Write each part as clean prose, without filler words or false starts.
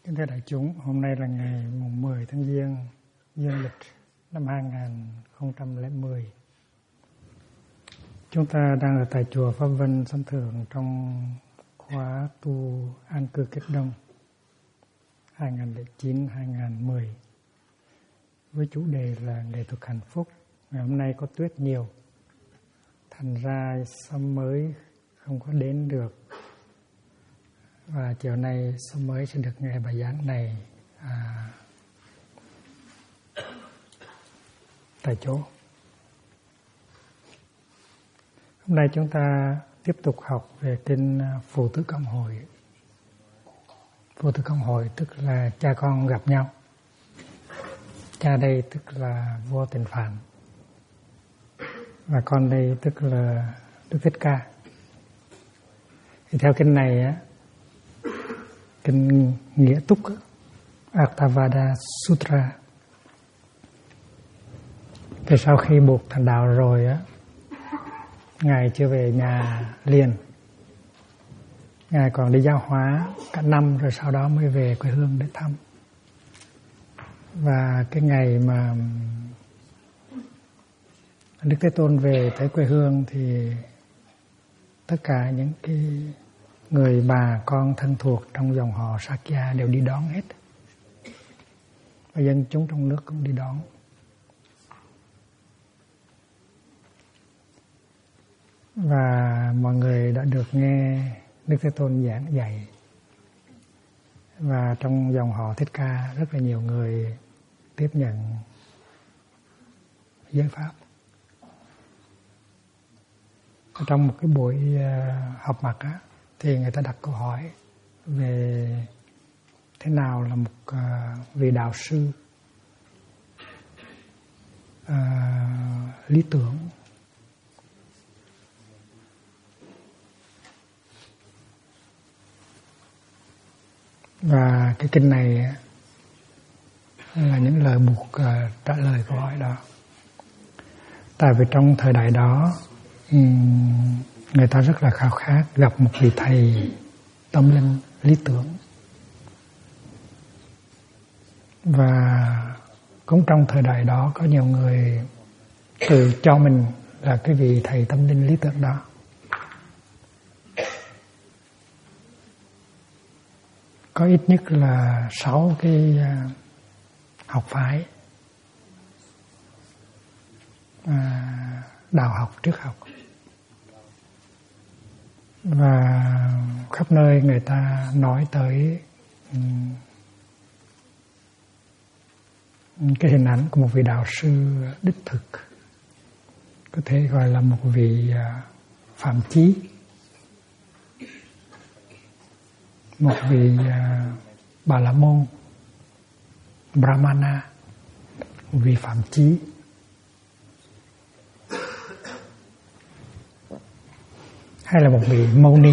Kính thưa đại chúng, hôm nay là ngày mùng 10 tháng Giêng, dương lịch năm 2010. Chúng ta đang ở tại chùa Pháp Vân Sân Thượng trong khóa tu an cư kết đông 2009-2010 với chủ đề là nghệ thuật hạnh phúc. Ngày hôm nay có tuyết nhiều, thành ra sớm mới không có đến được. Và chiều nay sớm mới sẽ được nghe bài giảng này tại chỗ. Hôm nay chúng ta tiếp tục học về kinh Phụ Tử Công Hội. Phụ Tử Công Hội tức là cha con gặp nhau. Cha đây tức là vua Tịnh Phạn, và con đây tức là Đức Thích Ca. Thì theo kinh này á, kinh Nghĩa Túc Attavada Sutra, thì sau khi buộc thành đạo rồi á, Ngài chưa về nhà liền. Ngài còn đi giáo hóa cả năm, rồi sau đó mới về quê hương để thăm. Và cái ngày mà Đức Thế Tôn về tới quê hương thì tất cả những cái người bà con thân thuộc trong dòng họ Sakya đều đi đón hết. Và dân chúng trong nước cũng đi đón. Và mọi người đã được nghe Đức Thế Tôn giảng dạy. Và trong dòng họ Thích Ca rất là nhiều người tiếp nhận giới pháp. Trong một cái buổi họp mặt á, thì người ta đặt câu hỏi về thế nào là một vị đạo sư lý tưởng. Và cái kinh này là những lời buộc trả lời câu hỏi đó. Tại vì trong thời đại đó người ta rất là khao khát gặp một vị thầy tâm linh lý tưởng. Và cũng trong thời đại đó có nhiều người tự cho mình là cái vị thầy tâm linh lý tưởng đó. Có ít nhất là 6 cái học phái, đạo học, triết học. Và khắp nơi người ta nói tới cái hình ảnh của một vị đạo sư đích thực, có thể gọi là một vị phạm chí, một vị Bà La Môn, Brahmana, một vị phạm chí. Hay là một vị Mâu Ni.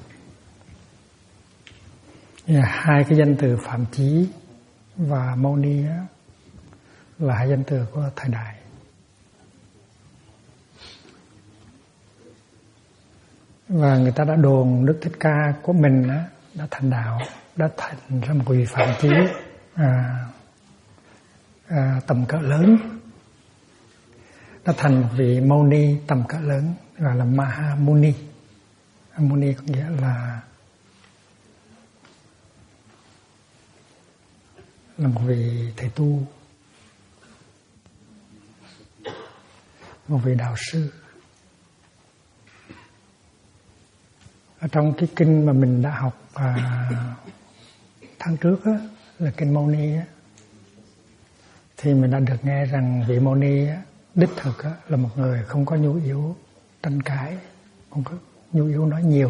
Hai cái danh từ phạm chí và Mâu Ni là hai danh từ của thời đại. Và người ta đã đồn Đức Thích Ca của mình đã thành đạo, đã thành ra một vị phạm chí tầm cỡ lớn, đã thành một vị Mâu Ni tầm cỡ lớn, gọi là Maha Muni. Muni có nghĩa là một vị thầy tu, một vị đạo sư. Ở trong cái kinh mà mình đã học tháng trước á, là kinh Mâu Ni á, thì mình đã được nghe rằng vị Mâu Ni á, đích thực á, là một người không có nhu yếu tranh cãi, không có nhu yếu nói nhiều.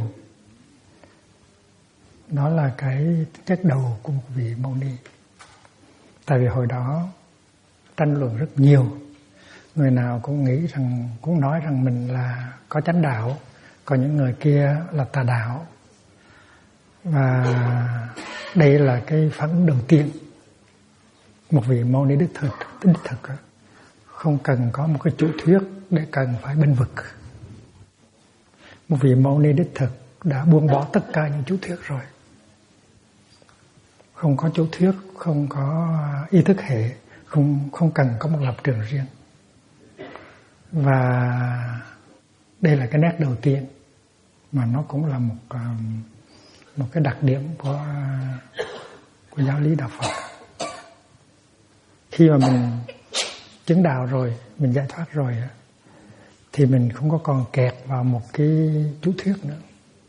Đó là cái chất đầu của một vị Mâu Ni. Tại vì hồi đó tranh luận rất nhiều, người nào cũng nghĩ rằng, cũng nói rằng mình là có chánh đạo, còn những người kia là tà đạo. Và đây là cái phản ứng đầu tiên. Một vị Mâu Ni đích thực không cần có một cái chủ thuyết để cần phải bênh vực. Một vị Mâu Ni đích thực đã buông bỏ tất cả những chủ thuyết rồi. không có chủ thuyết, không có ý thức hệ, không cần có một lập trường riêng. Và đây là cái nét đầu tiên mà nó cũng là một cái đặc điểm của giáo lý đạo Phật. Khi mà mình chứng đạo rồi, mình giải thoát rồi thì mình không có còn kẹt vào một cái chủ thuyết nữa.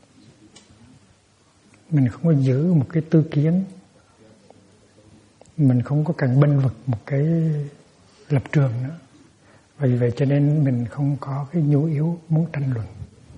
Mình không có giữ một cái tư kiến, mình không có cần bênh vực một cái lập trường nữa. Vì vậy cho nên mình không có cái nhu yếu muốn tranh luận.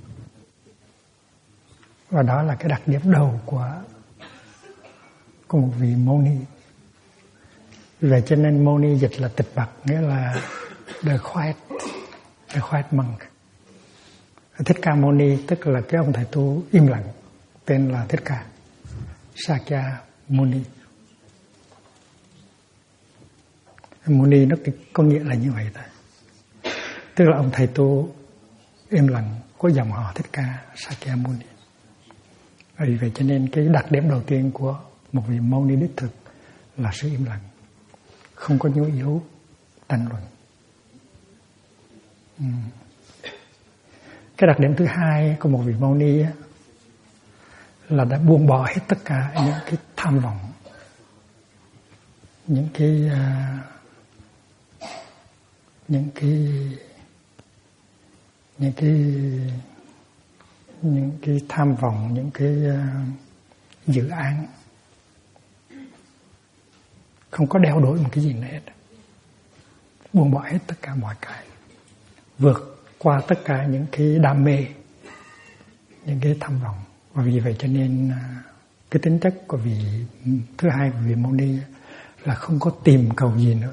Và đó là cái đặc điểm đầu của một vị Mâu Ni. Vì vậy cho nên Mâu Ni dịch là tịch bặt, nghĩa là the quiet monk. Thích Ca Mâu Ni tức là cái ông thầy tu im lặng, tên là Thích Ca Sakya Muni. Muni nó có nghĩa là như vậy thôi, tức là ông thầy tu im lặng có dòng họ Thích Ca Sakya Muni. Vì vậy cho nên cái đặc điểm đầu tiên của một vị Mâu Ni đích thực là sự im lặng, không có nhu yếu tranh luận. Cái đặc điểm thứ hai của một vị Mâu Ni là đã buông bỏ hết tất cả những cái tham vọng, những cái tham vọng, những cái dự án, không có đeo đuổi một cái gì nữa hết, buông bỏ hết tất cả mọi cái, vượt qua tất cả những cái đam mê, những cái tham vọng. Và vì vậy cho nên cái tính chất của vị thứ hai của vị Mâu Ni là không có tìm cầu gì nữa,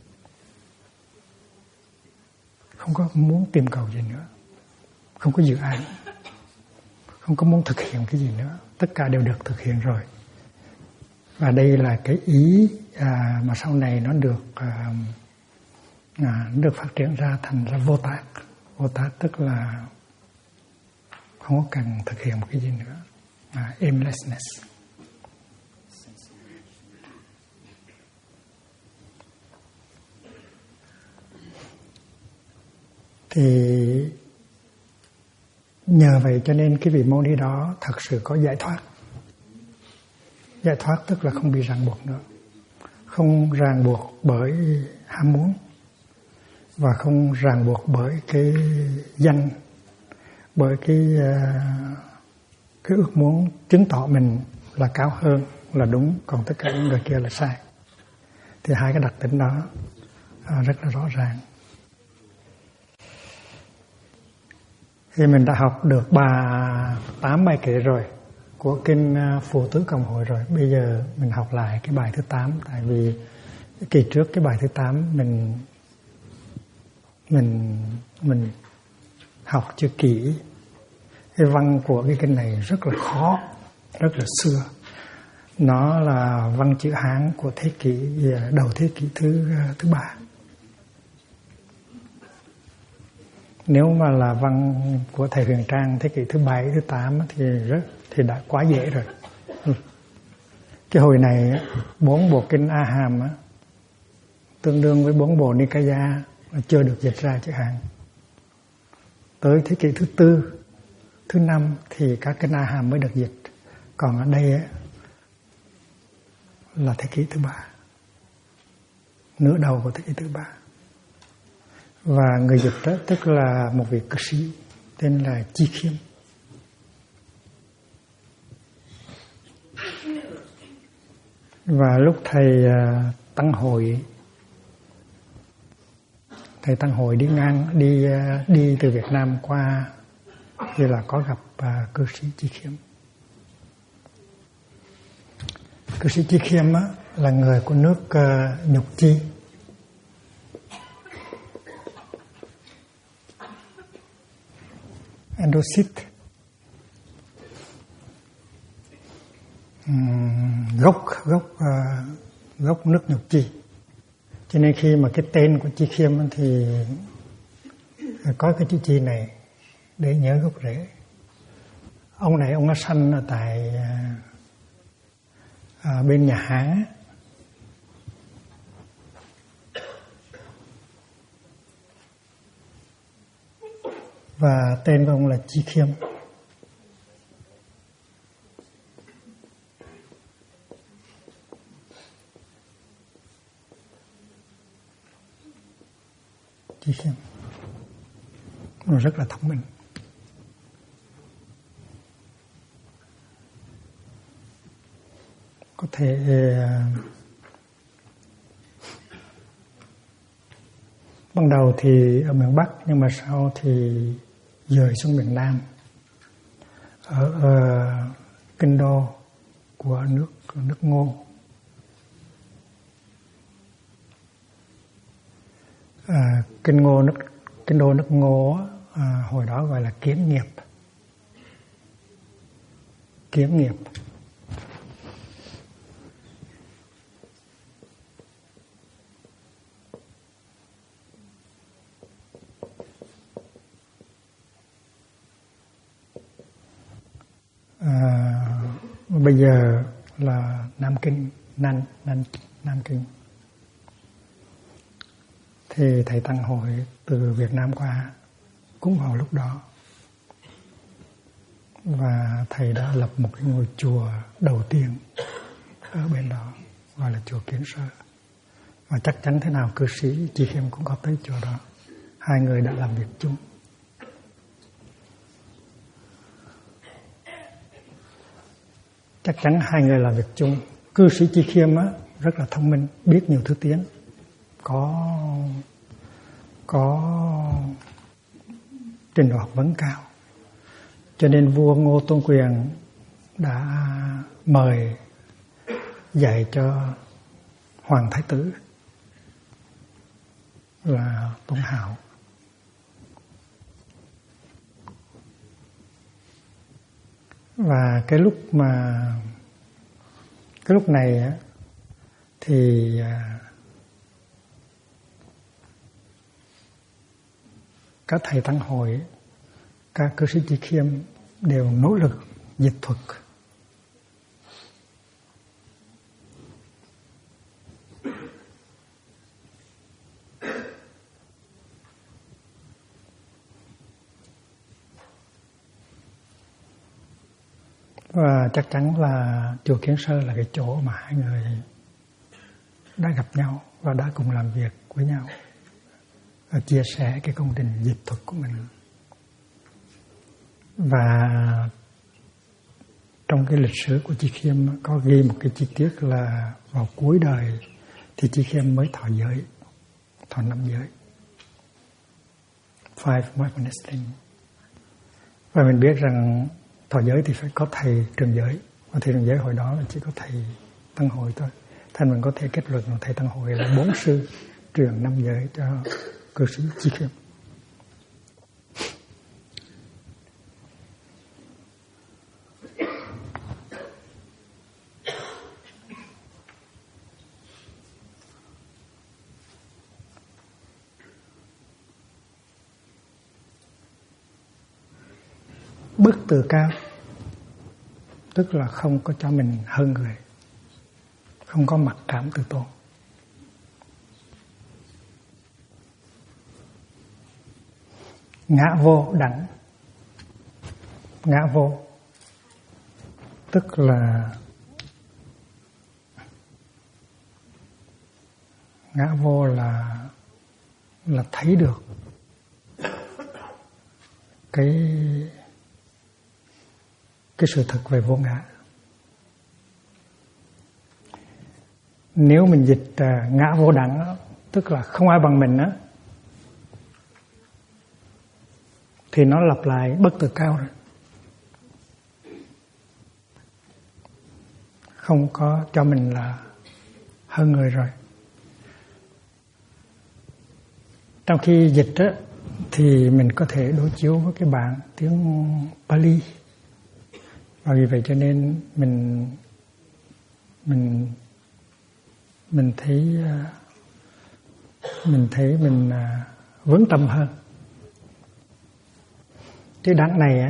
không có muốn tìm cầu gì nữa, không có dự án, không có muốn thực hiện cái gì nữa, tất cả đều được thực hiện rồi. Và đây là cái ý mà sau này nó được phát triển ra thành ra vô tác. Vô tác tức là không có cần thực hiện một cái gì nữa, aimlessness. Thì nhờ vậy cho nên cái vị Mâu Ni đó thật sự có giải thoát. Giải thoát tức là không bị ràng buộc nữa, không ràng buộc bởi ham muốn và không ràng buộc bởi cái danh, bởi cái ước muốn chứng tỏ mình là cao hơn, là đúng, còn tất cả những người kia là sai. Thì hai cái đặc tính đó rất là rõ ràng. Thì mình đã học được 8 bài kệ rồi của kinh Phụ Tứ Cộng Hội rồi. Bây giờ mình học lại cái bài thứ 8, tại vì kỳ trước cái bài thứ 8 mình học chưa kỹ. Cái văn của cái kinh này rất là khó, rất là xưa. Nó là văn chữ Hán của thế kỷ đầu thế kỷ thứ 3. Nếu mà là văn của thầy Huyền Trang thế kỷ thứ 7, thứ 8 thì đã quá dễ rồi. Cái hồi này 4 bộ kinh A Hàm tương đương với 4 bộ Nikaya chưa được dịch ra chữ Hán. Tới thế kỷ thứ 4, thứ 5 thì các kinh A Hàm mới được dịch. Còn ở đây là thế kỷ thứ 3, nửa đầu của thế kỷ thứ 3. Và người dịch đó tức là một vị cư sĩ tên là Chi Khiêm. Và lúc thầy Tăng Hội đi từ Việt Nam qua thì là có gặp cư sĩ Chi Khiêm. Cư sĩ Chi Khiêm là người của nước Nhục Chi. Andosit, gốc nước Nhục Chi. Cho nên khi mà cái tên của Chi Khiêm thì có cái chữ Chi này để nhớ gốc rễ. Ông này ông nó sanh ở tại ở bên nhà Hán, và tên của ông là Chi Khiêm. Chi Khiêm nó rất là thông minh. Có thể ban đầu thì ở miền Bắc, nhưng mà sau thì dời xuống miền Nam, ở kinh đô của nước Ngô. Kinh đô nước Ngô hồi đó gọi là Kiếm Nghiệp. Kiếm Nghiệp. Bây giờ là Nam Kinh, Nam Kinh. Thì thầy Tăng Hội từ Việt Nam qua cũng vào lúc đó, và thầy đã lập một cái ngôi chùa đầu tiên ở bên đó, gọi là chùa Kiến Sơ. Và chắc chắn thế nào cư sĩ Chi Khiêm cũng có tới chùa đó. Hai người đã làm việc chung. Chắc chắn hai người làm việc chung. Cư sĩ Chi Khiêm á, rất là thông minh, biết nhiều thứ tiếng, có trình độ học vấn cao, cho nên vua Ngô Tôn Quyền đã mời dạy cho hoàng thái tử là Tôn Hạo. Và cái lúc này thì các thầy Tăng Hội, các cư sĩ Chi Khiêm đều nỗ lực dịch thuật. Và chắc chắn là chùa Kiến Sơ là cái chỗ mà hai người đã gặp nhau và đã cùng làm việc với nhau và chia sẻ cái công trình dịch thuật của mình. Và trong cái lịch sử của Chi Khiêm có ghi một cái chi tiết là vào cuối đời thì Chi Khiêm mới thọ giới, thọ 5 giới, 5 monastic. Và mình biết rằng thọ giới thì phải có thầy trường giới, và thầy trường giới hồi đó là chỉ có thầy Tăng Hội thôi. Thành mình có thể kết luận là thầy Tăng Hội là 4 sư truyền 5 giới cho cư sĩ Chi Khiêm. Bức từ cao tức là không có cho mình hơn người, không có mặc cảm tự tôn. Ngã vô đẳng. Ngã vô tức là ngã vô là thấy được cái sự thật về vô ngã. Nếu mình dịch ngã vô đẳng tức là không ai bằng mình á, thì nó lặp lại bất tự cao rồi, không có cho mình là hơn người rồi. Trong khi dịch á, thì mình có thể đối chiếu với cái bản tiếng Pali, và vì vậy cho nên mình thấy mình vững tâm hơn. Chữ đẳng này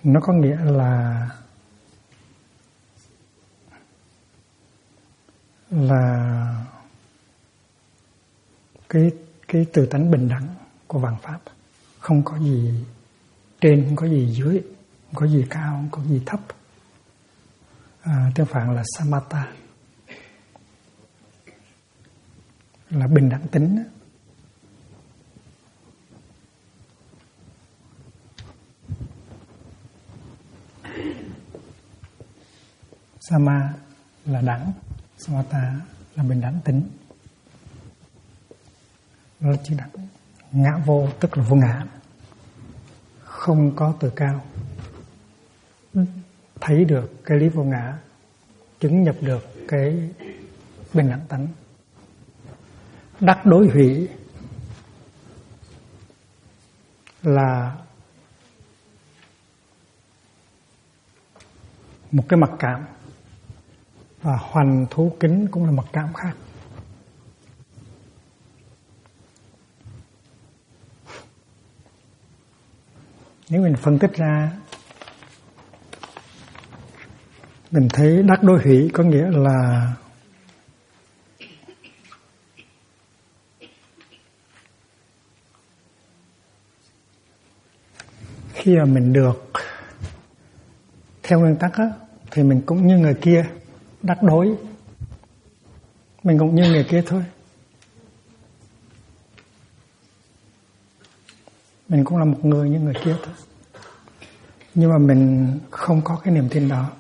Nó có nghĩa là cái tự tánh bình đẳng của vạn pháp, không có gì trên, không có gì dưới, không có gì cao, không có gì thấp. Tiếng Phạn là samatha, là bình đẳng tính. Sama là đẳng, samatha là bình đẳng tính. Đó là chữ đẳng. Ngã vô tức là vô ngã, không có từ cao. Thấy được cái lý vô ngã, chứng nhập được cái bình đẳng tánh. Đắc đối hủy là một cái mặc cảm, và hoành thú kính cũng là mặc cảm khác. Nếu mình phân tích ra, mình thấy đắc đối hủy có nghĩa là khi mà mình được theo nguyên tắc á, thì mình cũng như người kia, đắc đối. Mình cũng như người kia thôi. Mình cũng là một người như người kia thôi. Nhưng mà mình không có cái niềm tin đó.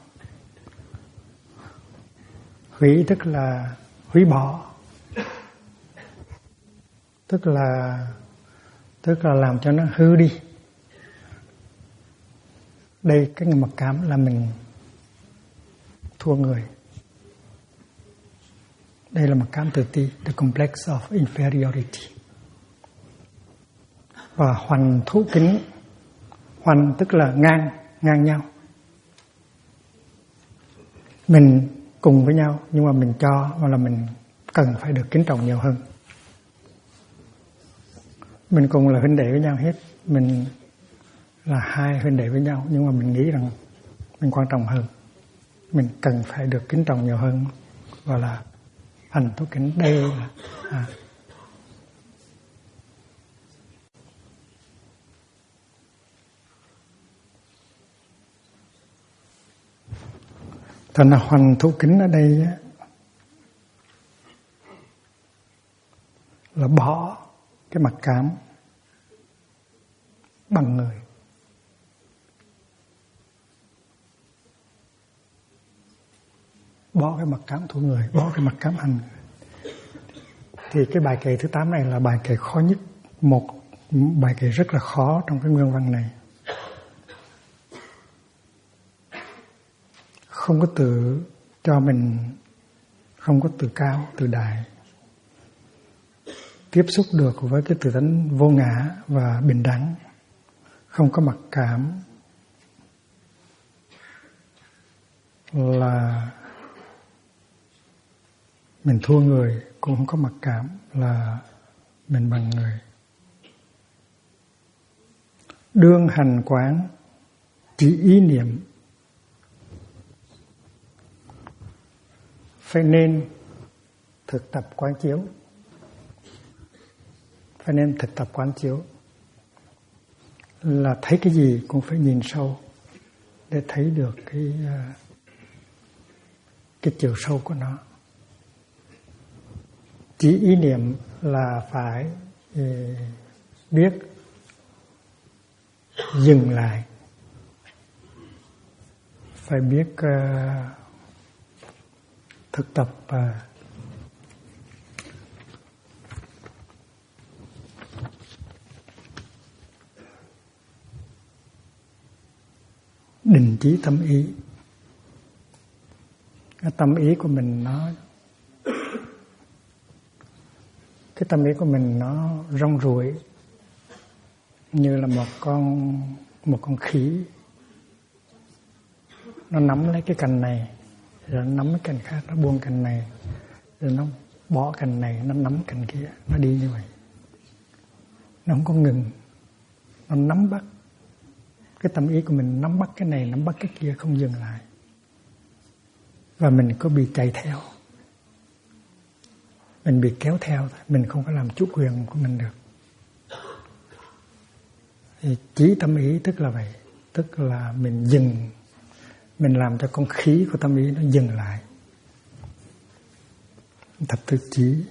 Hủy tức là hủy bỏ, tức là làm cho nó hư đi. Đây, cái mặc cảm là mình thua người. Đây là mặc cảm tự ti, the complex of inferiority. Và hoành thú kính, hoành tức là ngang nhau. Mình cùng với nhau, nhưng mà mình cho, hoặc là mình cần phải được kính trọng nhiều hơn. Mình cùng là huynh đệ với nhau hết, mình là hai huynh đệ với nhau, nhưng mà mình nghĩ rằng mình quan trọng hơn, mình cần phải được kính trọng nhiều hơn, gọi là hành thú kính. Đây là thành là hoành thú kính ở đây là bỏ cái mặc cảm bằng người. Bỏ cái mặc cảm thua người, bỏ cái mặc cảm hành. Thì cái bài kệ thứ 8 này là bài kệ khó nhất, một bài kệ rất là khó trong cái nguyên văn này. Không có tự cho mình, không có tự cao, tự đại. Tiếp xúc được với cái tự tánh vô ngã và bình đẳng, không có mặc cảm, là mình thua người, cũng không có mặc cảm là mình bằng người. Đương hành quán chỉ ý niệm, phải nên thực tập quán chiếu, phải nên thực tập quán chiếu là thấy cái gì cũng phải nhìn sâu để thấy được cái chiều sâu của nó. Chỉ ý niệm là phải biết dừng lại, phải biết thực tập định chí tâm ý. Cái tâm ý của mình nó rong ruổi như là một con khỉ. Nó nắm lấy cái cành này, rồi nó nắm cái cành khác, nó buông cành này, rồi nó bỏ cành này, nó nắm cành kia, nó đi như vậy. Nó không có ngừng, nó nắm bắt cái tâm ý của mình nắm bắt cái này, nắm bắt cái kia, không dừng lại. Và mình có bị chạy theo, mình bị kéo theo, mình không có làm chủ quyền của mình được. Thì chỉ tâm ý tức là vậy, tức là mình dừng, mình làm cho con khí của tâm ý nó dừng lại. Thập tự chỉ,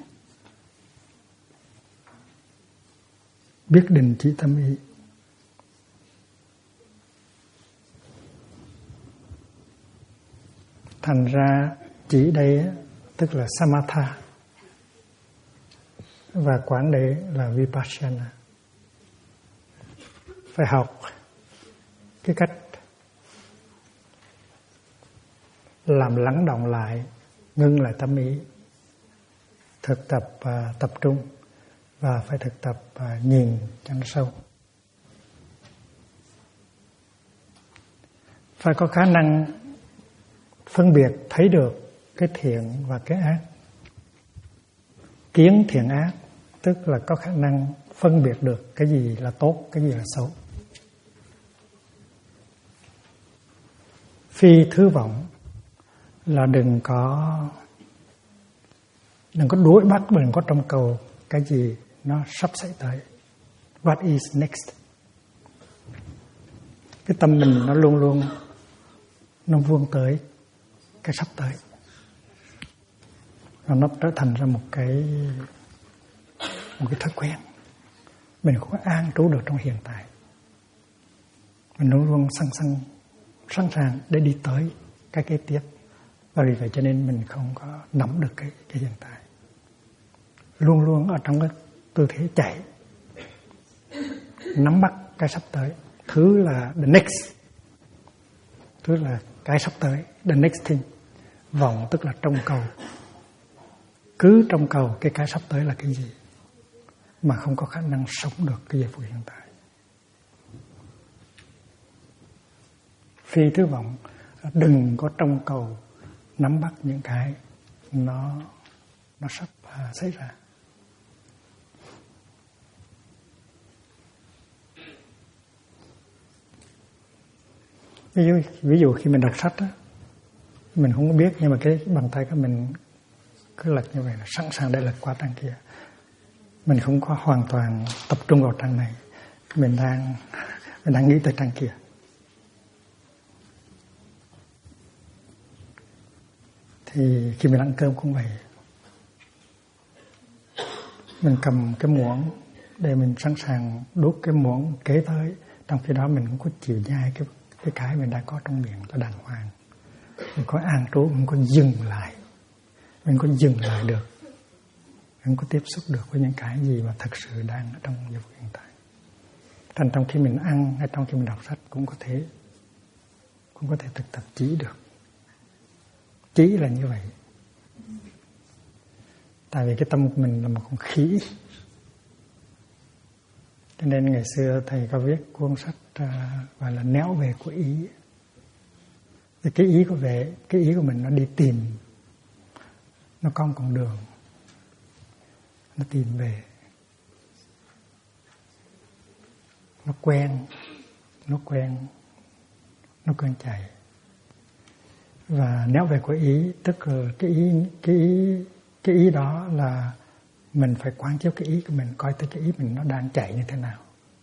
biết định chỉ tâm ý. Thành ra chỉ đây tức là samatha, và quán đây là vipassana. Phải học cái cách làm lắng động lại, ngưng lại tâm ý, thực tập tập trung, và phải thực tập nhìn cho nó sâu. Phải có khả năng phân biệt thấy được cái thiện và cái ác. Kiến thiện ác tức là có khả năng phân biệt được cái gì là tốt, cái gì là xấu. Phi thứ vọng là đừng có đuổi bắt, đừng có trông cầu cái gì nó sắp xảy tới. What is next? Cái tâm mình nó luôn luôn nó vươn tới cái sắp tới. Nó trở thành ra một cái thói quen. Mình không có an trú được trong hiện tại. Mình luôn luôn sẵn sàng để đi tới cái kế tiếp. Và vì vậy cho nên mình không có nắm được cái hiện tại. Luôn luôn ở trong cái tư thế chạy, nắm bắt cái sắp tới. Thứ là the next, thứ là cái sắp tới, the next thing. Vọng tức là trông cầu. Cứ trông cầu cái sắp tới là cái gì, mà không có khả năng sống được cái giây phút hiện tại. Phi thứ vọng, đừng có trông cầu nắm bắt những cái nó sắp xảy ra. Ví dụ khi mình đọc sách á, mình không có biết, nhưng mà cái bàn tay của mình cứ lật như vậy là sẵn sàng để lật qua trang kia. Mình không có hoàn toàn tập trung vào trang này, mình đang nghĩ tới trang kia. Thì khi mình ăn cơm cũng vậy, mình cầm cái muỗng để mình sẵn sàng đút cái muỗng kế tới, trong khi đó mình cũng có chịu nhai cái mình đang có trong miệng cho đàng hoàng. Mình có an trú, mình có dừng lại, mình có dừng lại được, mình có tiếp xúc được với những cái gì mà thật sự đang ở trong giây phút hiện tại. Thành trong khi mình ăn hay trong khi mình đọc sách cũng có thể thực tập chỉ được. Chỉ là như vậy. Tại vì cái tâm của mình là một con khí. Cho nên ngày xưa thầy có viết cuốn sách gọi là Néo về của ý. Thì cái ý của mình nó đi tìm, nó có một con đường, nó tìm về, nó quen chạy. Và néo về của ý tức là cái ý đó là mình phải quán chiếu cái ý của mình, coi tới cái ý mình nó đang chạy như thế nào,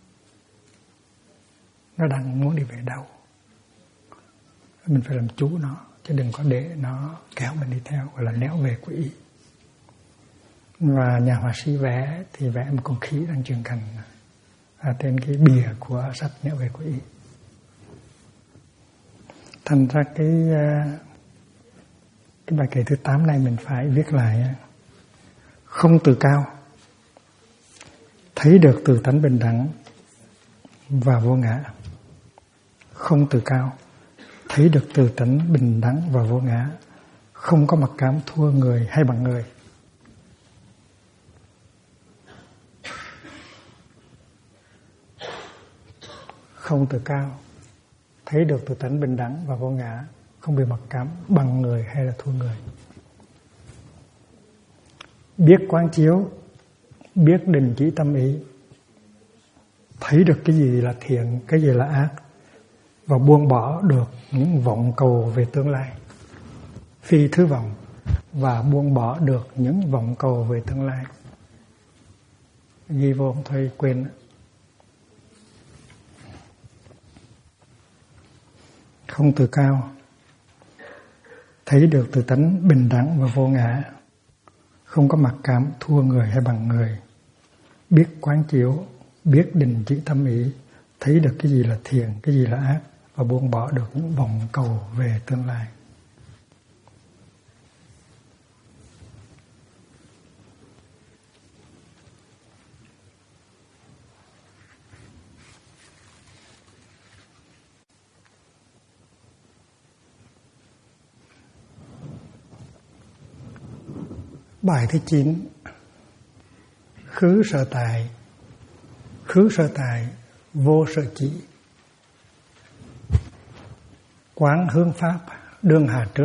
nó đang muốn đi về đâu. Mình phải làm chủ nó, chứ đừng có để nó kéo mình đi theo, gọi là néo về của ý. Và nhà họa sĩ vẽ thì vẽ một con khí đang trưởng thành trên cái bìa của sách Néo về của ý. Thành ra cái bài kệ thứ 8 này mình phải viết lại: không từ cao, thấy được từ tánh bình đẳng và vô ngã. Không từ cao, thấy được từ tánh bình đẳng và vô ngã, không có mặc cảm thua người hay bằng người. Không từ cao, thấy được từ tánh bình đẳng và vô ngã, không bị mặc cảm bằng người hay là thua người. Biết quán chiếu, biết đình chỉ tâm ý, thấy được cái gì là thiện, cái gì là ác, và buông bỏ được những vọng cầu về tương lai, phi thứ vọng, và buông bỏ được những vọng cầu về tương lai. Ghi vô không thôi quên. Không tự cao, thấy được tự tánh bình đẳng và vô ngã, không có mặc cảm thua người hay bằng người, biết quán chiếu, biết định chỉ tâm ý, thấy được cái gì là thiện, cái gì là ác, và buông bỏ được những vọng cầu về tương lai. Bài thứ 9. Khứ sở tại, vô sở chỉ. Quán hướng pháp, đương hà trước.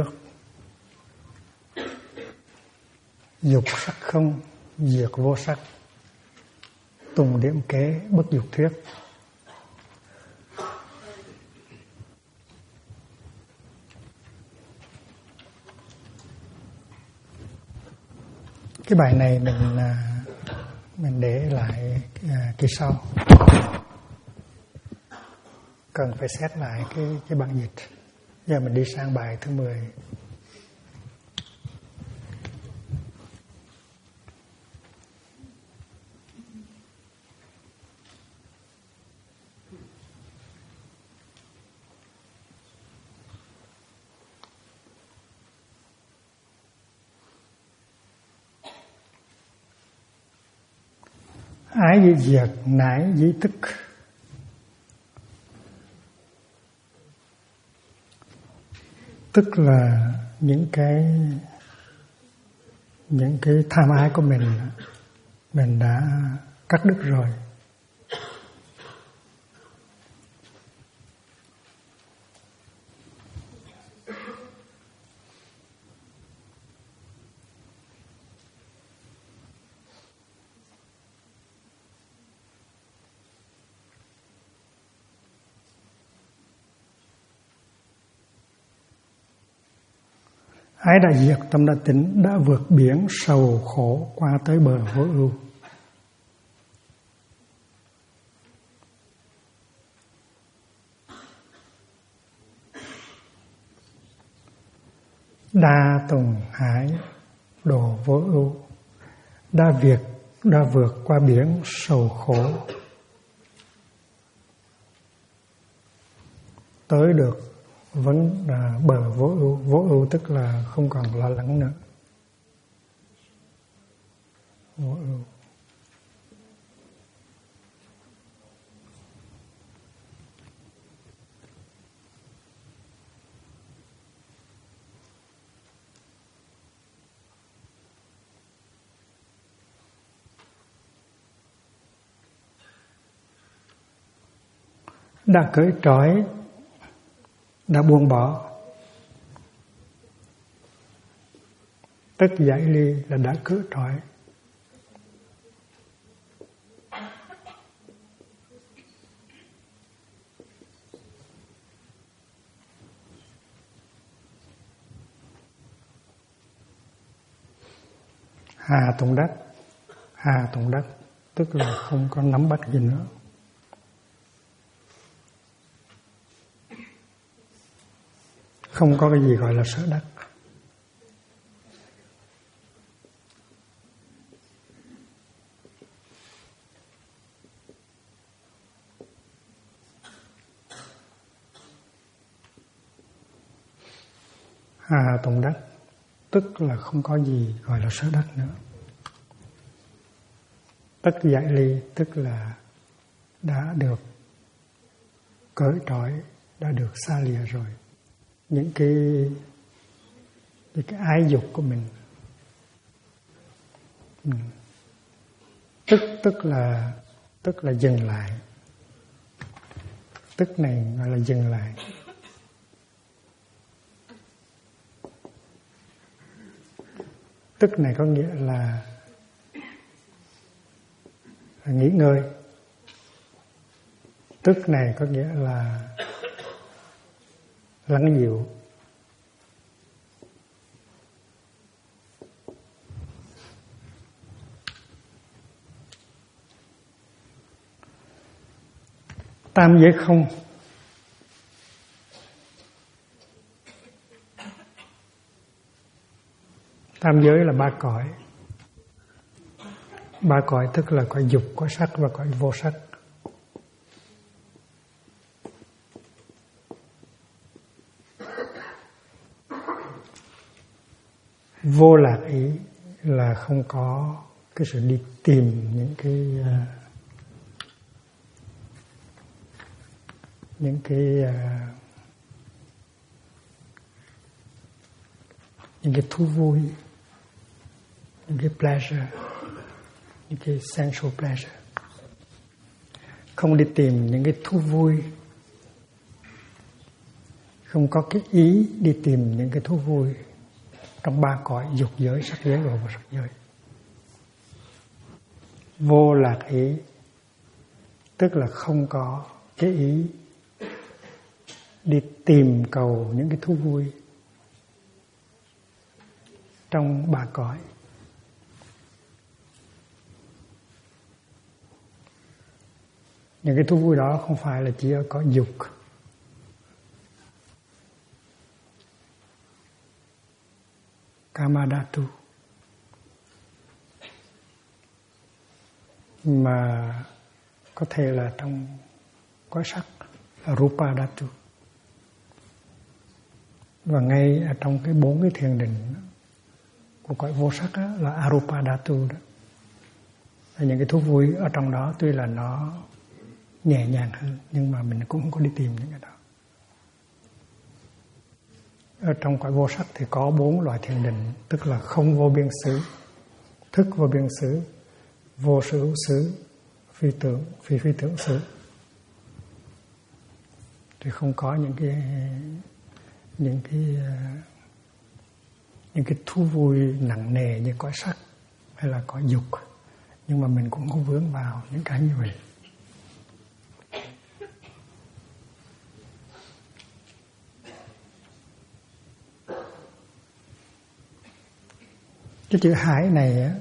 Dục sắc không, diệt vô sắc. Tùng điểm kế, bất dục thuyết. Cái bài này mình để lại kỳ sau, cần phải xét lại cái bản dịch. Giờ mình đi sang bài thứ 10. Ái dĩ diệt, nãi dĩ tức. Tức là những cái tham ái của mình đã cắt đứt rồi. Ái đã diệt, tâm đã tỉnh, đã vượt biển sầu khổ qua tới bờ vô ưu. Đa tùng hải đồ vô ưu, đã vượt qua biển sầu khổ, tới được vẫn là bờ vô ưu tức là không còn lo lắng nữa. Vô ưu. Đã cởi trói, đã buông bỏ. Tức giải ly là đã cởi trói. Hà tùng đắc tức là không có nắm bắt gì nữa. Không có cái gì gọi là sở đắc. Hà tùng đắc tức là không có gì gọi là sở đắc nữa. Tất giải ly tức là đã được cởi trói, đã được xa lìa rồi. Những cái ái dục của mình. Tức là dừng lại. Tức này gọi là dừng lại. Tức này có nghĩa là nghỉ ngơi. Tức này có nghĩa là lắng dịu. Tam giới không. Tam giới là ba cõi. Ba cõi tức là cõi dục, cõi sắc và cõi vô sắc. Vô lạc ý là không có cái sự đi tìm những cái thú vui, những cái pleasure, những cái sensual pleasure. Không đi tìm những cái thú vui, không có cái ý đi tìm những cái thú vui trong ba cõi dục giới, sắc giới và vô sắc giới. Vô lạc ý tức là không có cái ý đi tìm cầu những cái thú vui trong ba cõi. Những cái thú vui đó không phải là chỉ ở cõi dục, Kamadhatu, mà có thể là trong cõi sắc, Rupadhatu. Và ngay ở trong cái 4 cái thiền định của cõi vô sắc đó, là Arupadhatu đó. Và những cái thú vui ở trong đó tuy là nó nhẹ nhàng hơn, nhưng mà mình cũng không có đi tìm những cái đó. Ở trong cõi vô sắc thì có 4 loại thiền định, tức là không vô biên xứ, thức vô biên xứ, vô sở hữu xứ, phi tưởng, phi tưởng xứ. Thì không có những cái thú vui nặng nề như cõi sắc hay là cõi dục, nhưng mà mình cũng không vướng vào những cái như vậy. Cái chữ hải này á,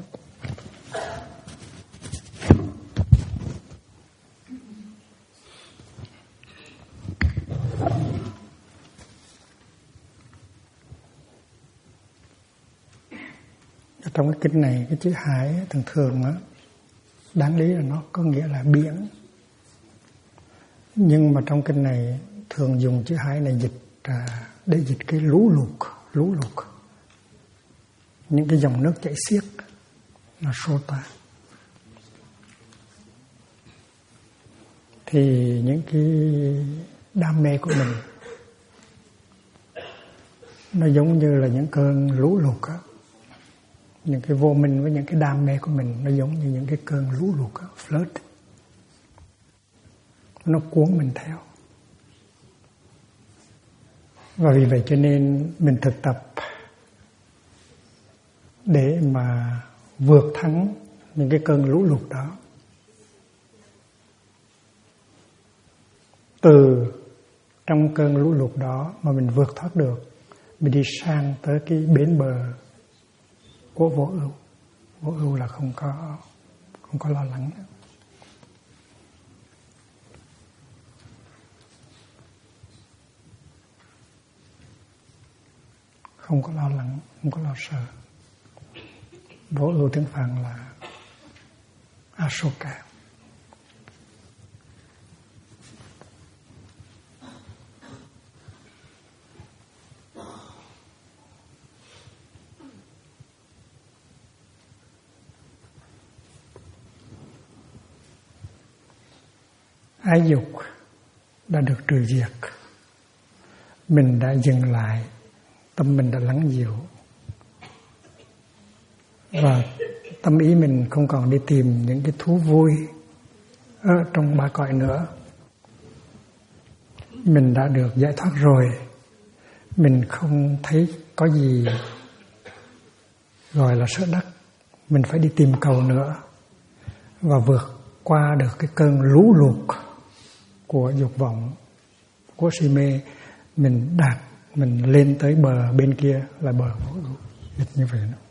trong cái kinh này, cái chữ hải thường thường á, đáng lý là nó có nghĩa là biển. Nhưng mà trong kinh này thường dùng chữ hải này để dịch cái lũ lụt. Những cái dòng nước chảy xiết là sota. Thì những cái đam mê của mình nó giống như là những cơn lũ lụt á. Những cái vô minh với những cái đam mê của mình nó giống như những cái cơn lũ lụt á, flood. Nó cuốn mình theo. Và vì vậy cho nên mình thực tập để mà vượt thắng những cái cơn lũ lụt đó. Từ trong cơn lũ lụt đó mà mình vượt thoát được, mình đi sang tới cái bến bờ của vô ưu. Vô ưu là không có lo lắng nữa. Không có lo lắng, không có lo sợ. Vô ưu tiếng Phạn là Asoka. Ái dục đã được trừ diệt. Mình đã dừng lại, tâm mình đã lắng dịu. Và tâm ý mình không còn đi tìm những cái thú vui ở trong ba cõi nữa. Mình đã được giải thoát rồi. Mình không thấy có gì gọi là sợ đắc. Mình phải đi tìm cầu nữa. Và vượt qua được cái cơn lũ lụt của dục vọng, của si mê, mình đạt, mình lên tới bờ bên kia là bờ vô ưu, dịch như vậy đó.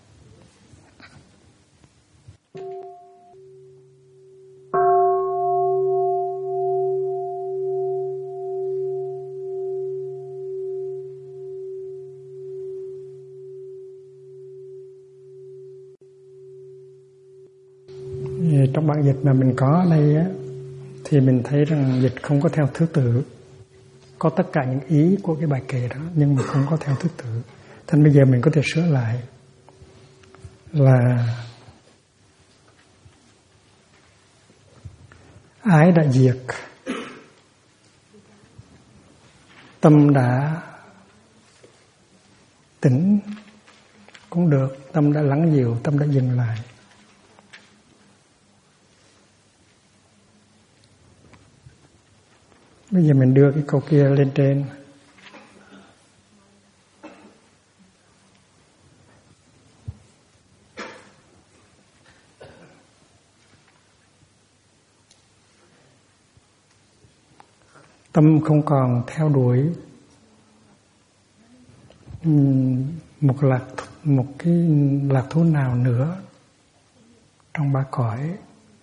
Trong bản dịch mà mình có ở đây á, thì mình thấy rằng dịch không có theo thứ tự, có tất cả những ý của cái bài kệ đó nhưng mà không có theo thứ tự. Thành bây giờ mình có thể sửa lại là ái đã diệt, tâm đã tỉnh cũng được, tâm đã lắng dịu, tâm đã dừng lại. Bây giờ mình đưa cái câu kia lên trên. Tâm không còn theo đuổi một cái lạc thú nào nữa trong ba cõi.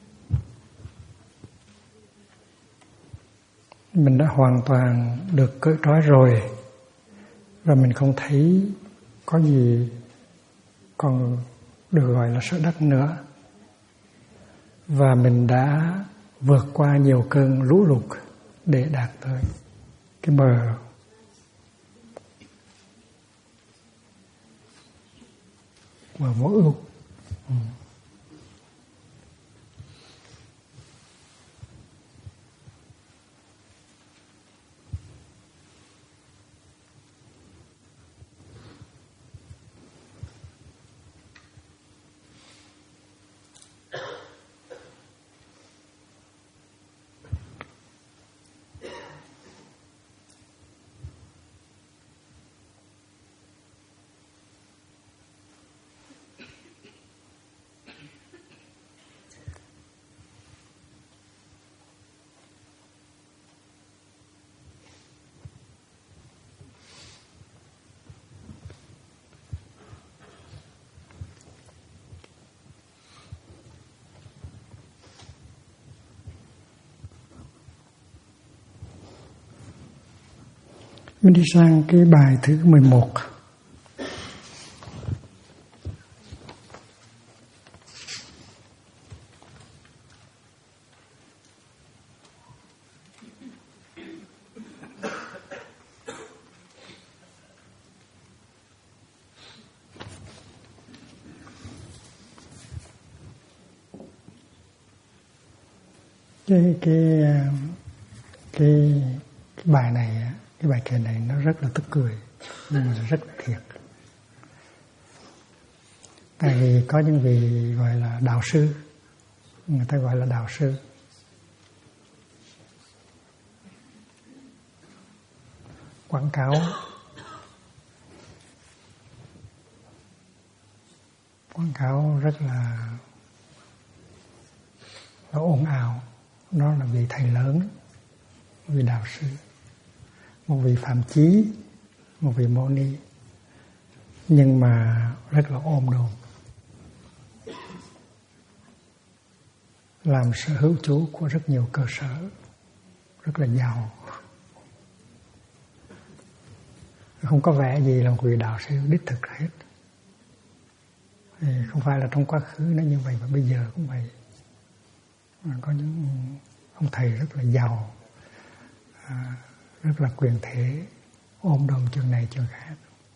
Mình đã hoàn toàn được cởi trói rồi, và mình không thấy có gì còn được gọi là sở đắc nữa. Và mình đã vượt qua nhiều cơn lũ lụt để đạt tới cái bờ vô ưu. Mình đi sang cái bài thứ 11. Cái bài này, cái bài kệ này nó rất là tức cười nhưng mà rất là thiệt. Tại vì có những vị gọi là đạo sư, người ta gọi là đạo sư, quảng cáo rất là ồn ào. Nó là vị thầy lớn, vị đạo sư, một vị phạm chí, một vị mâu ni, nhưng mà rất là ôm đồm, làm sở hữu chủ của rất nhiều cơ sở, rất là giàu, không có vẻ gì là một vị đạo sư đích thực hết. Không phải là trong quá khứ nó như vậy mà bây giờ cũng vậy. Có những ông thầy rất là giàu, rất là quyền thế, ôm đồm trường này trường khác.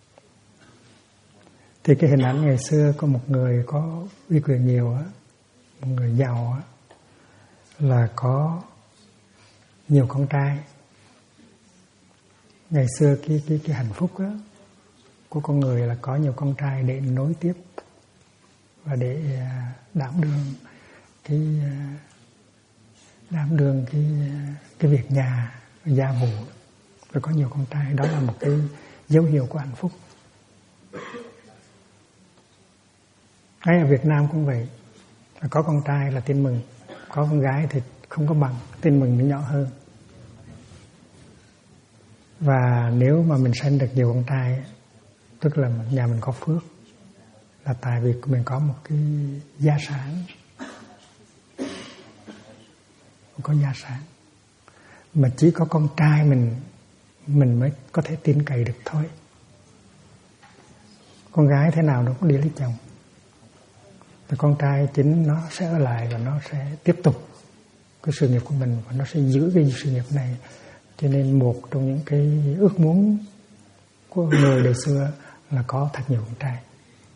Thì cái hình ảnh ngày xưa có một người có uy quyền nhiều á, một người giàu á, là có nhiều con trai. Ngày xưa cái hạnh phúc á của con người là có nhiều con trai để nối tiếp và để đảm đương cái việc nhà, gia vụ, rồi có nhiều con trai. Đó là một cái dấu hiệu của hạnh phúc. Ngay ở Việt Nam cũng vậy, có con trai là tin mừng, có con gái thì không có bằng, tin mừng nó nhỏ hơn. Và nếu mà mình sanh được nhiều con trai, tức là nhà mình có phước, là tại vì mình có một cái gia sản, có gia sản. Mà chỉ có con trai mình mới có thể tin cậy được thôi. Con gái thế nào nó cũng đi lấy chồng. Và con trai chính nó sẽ ở lại và nó sẽ tiếp tục cái sự nghiệp của mình, và nó sẽ giữ cái sự nghiệp này. Cho nên một trong những cái ước muốn của người đời xưa là có thật nhiều con trai.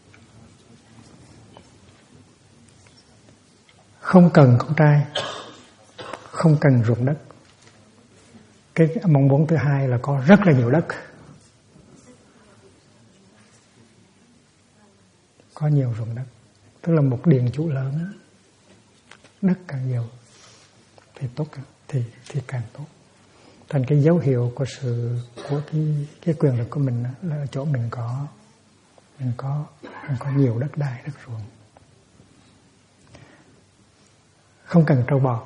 Không cần con trai, không cần ruộng đất. Cái mong muốn thứ hai là có rất là nhiều đất. Có nhiều ruộng đất, tức là một điền chủ lớn, đất càng nhiều thì tốt, thì càng tốt. Thành cái dấu hiệu của cái quyền lực của mình là ở chỗ mình có nhiều đất đai, đất ruộng. Không cần trâu bò.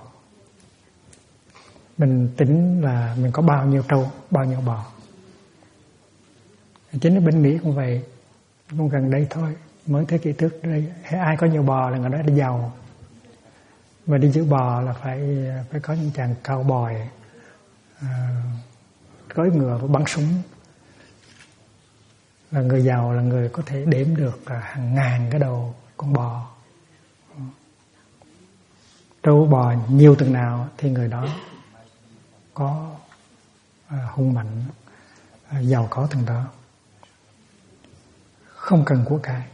Mình tính là mình có bao nhiêu trâu, bao nhiêu bò. Chính ở bên Mỹ cũng vậy, cũng gần đây thôi, mới thế kỷ trước đây, ai có nhiều bò là người đó là giàu. Và đi giữ bò là phải có những chàng cao bòi, cưỡi ngựa và bắn súng. Là người giàu là người có thể đếm được hàng ngàn cái đầu con bò. Trâu bò nhiều từng nào thì người đó có hung mạnh, giàu có từng đó. Không cần của cải.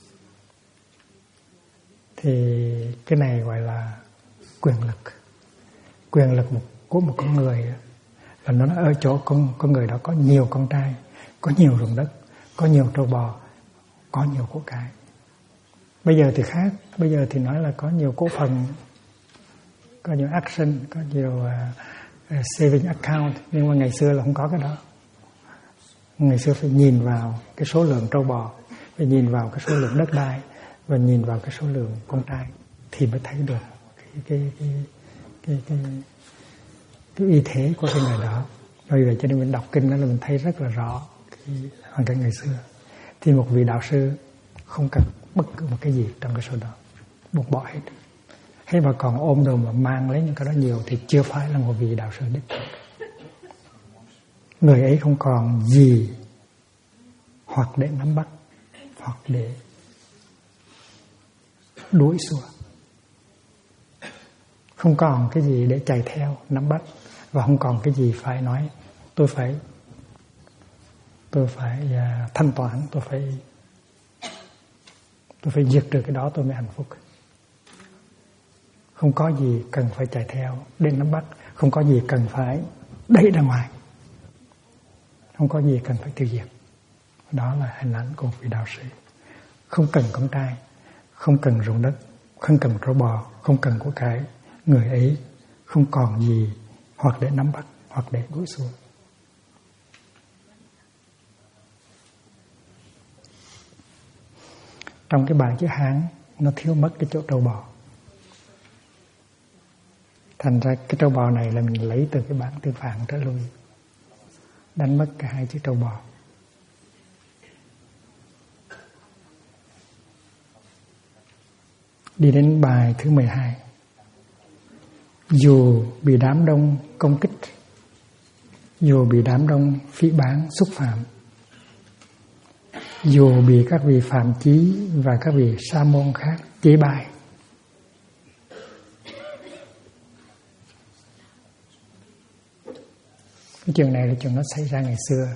Thì cái này gọi là quyền lực. Quyền lực của một con người là nó ở chỗ con người đó có nhiều con trai, có nhiều ruộng đất, có nhiều trâu bò, có nhiều của cải. Bây giờ thì khác, bây giờ thì nói là có nhiều cổ phần, có nhiều action, có nhiều saving account, nhưng mà ngày xưa là không có cái đó. Ngày xưa phải nhìn vào cái số lượng trâu bò, phải nhìn vào cái số lượng đất đai, và nhìn vào cái số lượng con trai thì mới thấy được cái uy thế của cái người đó. Bởi vậy cho nên mình đọc kinh đó là mình thấy rất là rõ cái hoàn cảnh ngày xưa. Thì một vị đạo sư không cần bất cứ một cái gì trong cái số đó, buông bỏ hết. Hay mà còn ôm đồ mà mang lấy những cái đó nhiều thì chưa phải là một vị đạo sư đích thực. Người ấy không còn gì hoặc để nắm bắt, hoặc để đuổi xua. Không còn cái gì để chạy theo, nắm bắt, và không còn cái gì phải nói tôi phải thanh toán, tôi phải diệt trừ cái đó tôi mới hạnh phúc. Không có gì cần phải chạy theo để nắm bắt, không có gì cần phải đẩy ra ngoài, không có gì cần phải tiêu diệt. Đó là hình ảnh của vị đạo sĩ. Không cần con trai, không cần ruộng đất, không cần trâu bò, không cần của cải. Người ấy không còn gì hoặc để nắm bắt, hoặc để đuổi xua. Trong cái bài chữ Hán nó thiếu mất cái chỗ trâu bò. Thành ra cái trâu bò này là mình lấy từ cái bản Tư Phạn trở lui, đánh mất cả hai chữ trâu bò. Đi đến bài thứ 12. Dù bị đám đông công kích, dù bị đám đông phỉ báng xúc phạm, dù bị các vị phạm chí và các vị sa môn khác chế bài, cái chuyện này là chuyện nó xảy ra ngày xưa.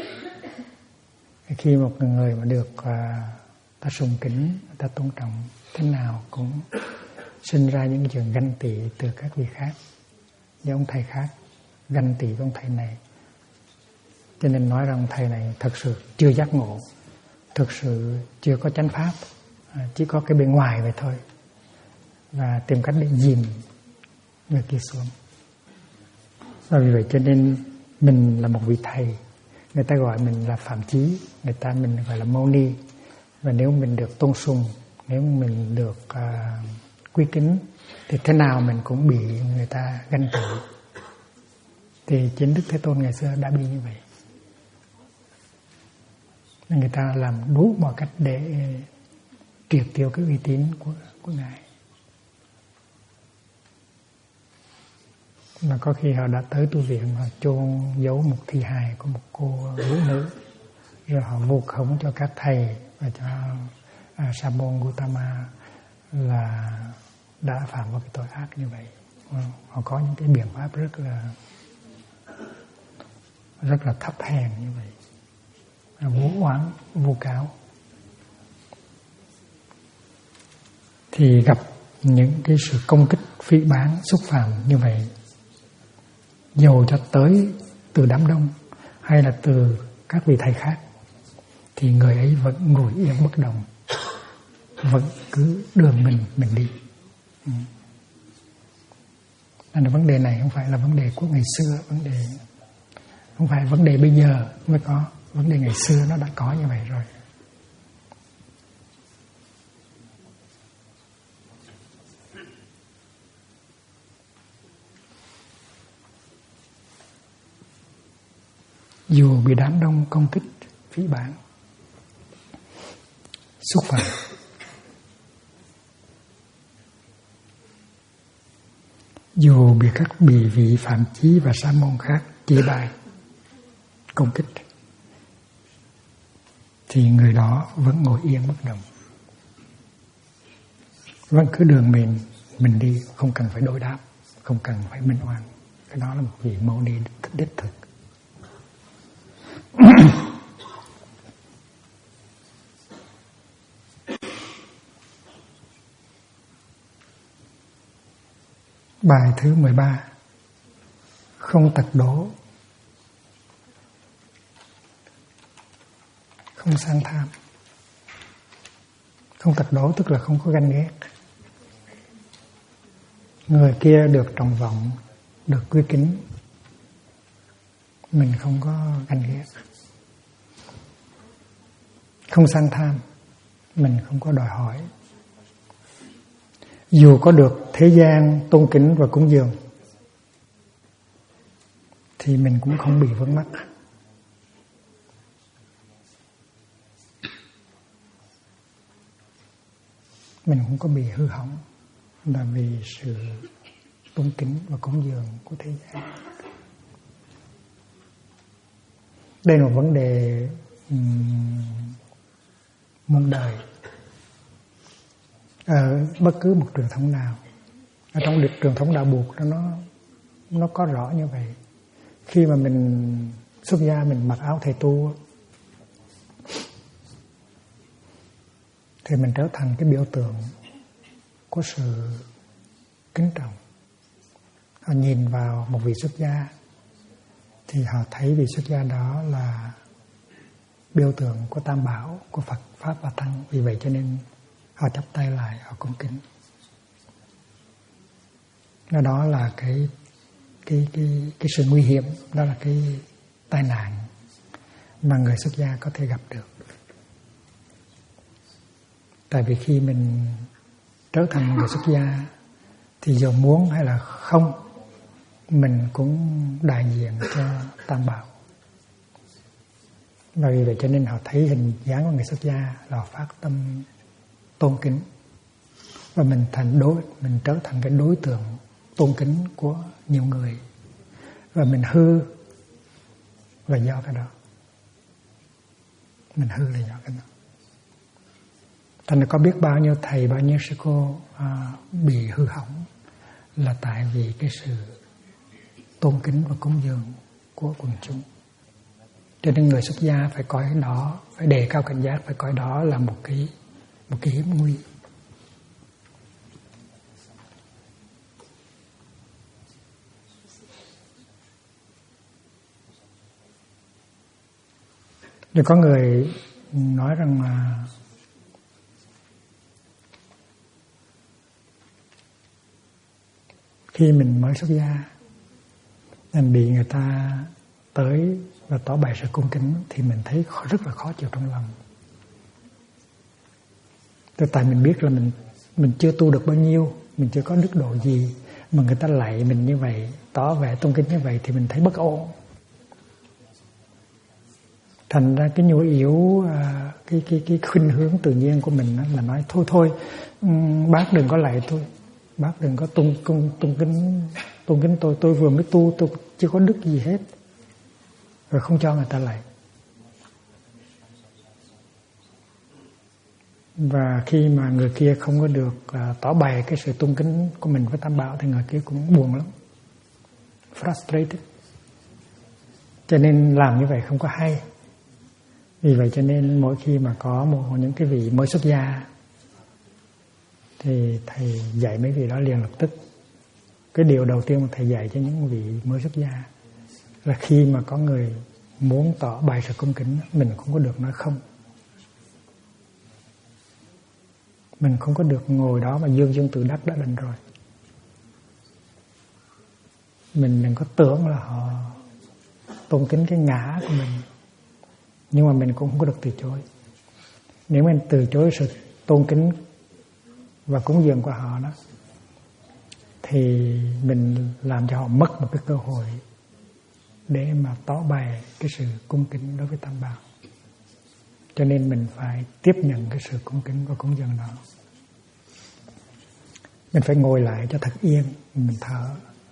Khi một người mà được ta sùng kính, ta tôn trọng, thế nào cũng sinh ra những chuyện ganh tị từ các vị khác, với ông thầy khác, ganh tị với ông thầy này. Cho nên nói rằng thầy này thật sự chưa giác ngộ, thực sự chưa có chánh pháp, chỉ có cái bên ngoài vậy thôi, và tìm cách để dìm người kia xuống. Và vì vậy cho nên mình là một vị thầy, người ta gọi mình là phạm chí, mình gọi là mâu ni. Và nếu mình được tôn sùng, nếu mình được quý kính, thì thế nào mình cũng bị người ta ganh tị. Thì chính Đức Thế Tôn ngày xưa đã bị như vậy. Nên người ta làm đủ mọi cách để triệt tiêu cái uy tín của Ngài. Mà có khi họ đã tới tu viện, họ chôn giấu một thi hài của một cô vũ nữ, rồi họ vu khống cho các thầy và cho Sa môn Gautama là đã phạm vào cái tội ác như vậy. Họ có những cái biện pháp rất là thấp hèn như vậy, vu oán vu cáo. Thì gặp những cái sự công kích phỉ báng xúc phạm như vậy, dầu cho tới từ đám đông hay là từ các vị thầy khác, thì người ấy vẫn ngồi yên bất động, vẫn cứ đường mình đi. Nên vấn đề này không phải là vấn đề của ngày xưa, không phải vấn đề bây giờ mới có, vấn đề ngày xưa nó đã có như vậy rồi. Dù bị đám đông công kích, phỉ báng, xúc phạm, dù bị các vị phạm chí và sa môn khác chê bai, công kích, thì người đó vẫn ngồi yên bất động, vẫn cứ đường mình đi, không cần phải đối đáp, không cần phải minh oan. Cái đó là một vị mâu ni đích thực. Bài thứ 13: không tật đố, không sang tham. Không tật đố tức là không có ganh ghét. Người kia được trọng vọng, được quý kính, mình không có ganh ghét. Không sang tham, mình không có đòi hỏi. Dù có được thế gian tôn kính và cúng dường thì mình cũng không bị vướng mắc. Mình không có bị hư hỏng là vì sự tôn kính và cúng dường của thế gian. Đây là một vấn đề muôn đời. Ở bất cứ một truyền thống nào, ở trong truyền thống đạo Buộc nó có rõ như vậy. Khi mà mình xuất gia, mình mặc áo thầy tu thì mình trở thành cái biểu tượng của sự kính trọng. Họ nhìn vào một vị xuất gia thì họ thấy vị xuất gia đó là biểu tượng của Tam Bảo, của Phật, Pháp và Tăng. Vì vậy cho nên họ chắp tay lại, họ cung kính. Đó là cái sự nguy hiểm, đó là cái tai nạn mà người xuất gia có thể gặp được. Tại vì khi mình trở thành người xuất gia thì dù muốn hay là không, mình cũng đại diện cho Tam Bảo. Và vì vậy cho nên họ thấy hình dáng của người xuất gia là phát tâm tôn kính, và mình trở thành cái đối tượng tôn kính của nhiều người, và mình hư là do cái đó. Mình hư là do cái đó. Thành ra có biết bao nhiêu thầy, bao nhiêu sư cô bị hư hỏng là tại vì cái sự tôn kính và cúng dường của quần chúng. Cho nên người xuất gia phải coi đó, phải đề cao cảnh giác, phải coi đó là một cái hiểm nguy. Rồi có người nói rằng là khi mình mới xuất gia, mình bị người ta tới và tỏ bày sự cung kính thì mình thấy rất là khó chịu trong lòng. Tại mình biết là mình chưa tu được bao nhiêu, mình chưa có đức độ gì, mà người ta lạy mình như vậy, tỏ vẻ tôn kính như vậy thì mình thấy bất ổn. Thành ra cái nhu yếu, cái khuynh hướng tự nhiên của mình là nói thôi, bác đừng có lạy tôi, bác đừng có tôn kính tôi vừa mới tu, tôi chưa có đức gì hết, rồi không cho người ta lạy. Và khi mà người kia không có được tỏ bày cái sự tôn kính của mình với Tam Bảo thì người kia cũng buồn lắm, frustrated. Cho nên làm như vậy không có hay. Vì vậy cho nên mỗi khi mà có những cái vị mới xuất gia thì thầy dạy mấy vị đó liền lập tức. Cái điều đầu tiên mà thầy dạy cho những vị mới xuất gia là khi mà có người muốn tỏ bày sự cung kính, mình không có được nói không. Mình không có được ngồi đó mà dương tự đắc đã đành rồi. Mình đừng có tưởng là họ tôn kính cái ngã của mình, nhưng mà mình cũng không có được từ chối. Nếu mình từ chối sự tôn kính và cúng dường của họ đó, thì mình làm cho họ mất một cái cơ hội để mà tỏ bày cái sự cung kính đối với Tam Bảo. Cho nên mình phải tiếp nhận cái sự cung kính và cúng dường đó. Mình phải ngồi lại cho thật yên, mình thở,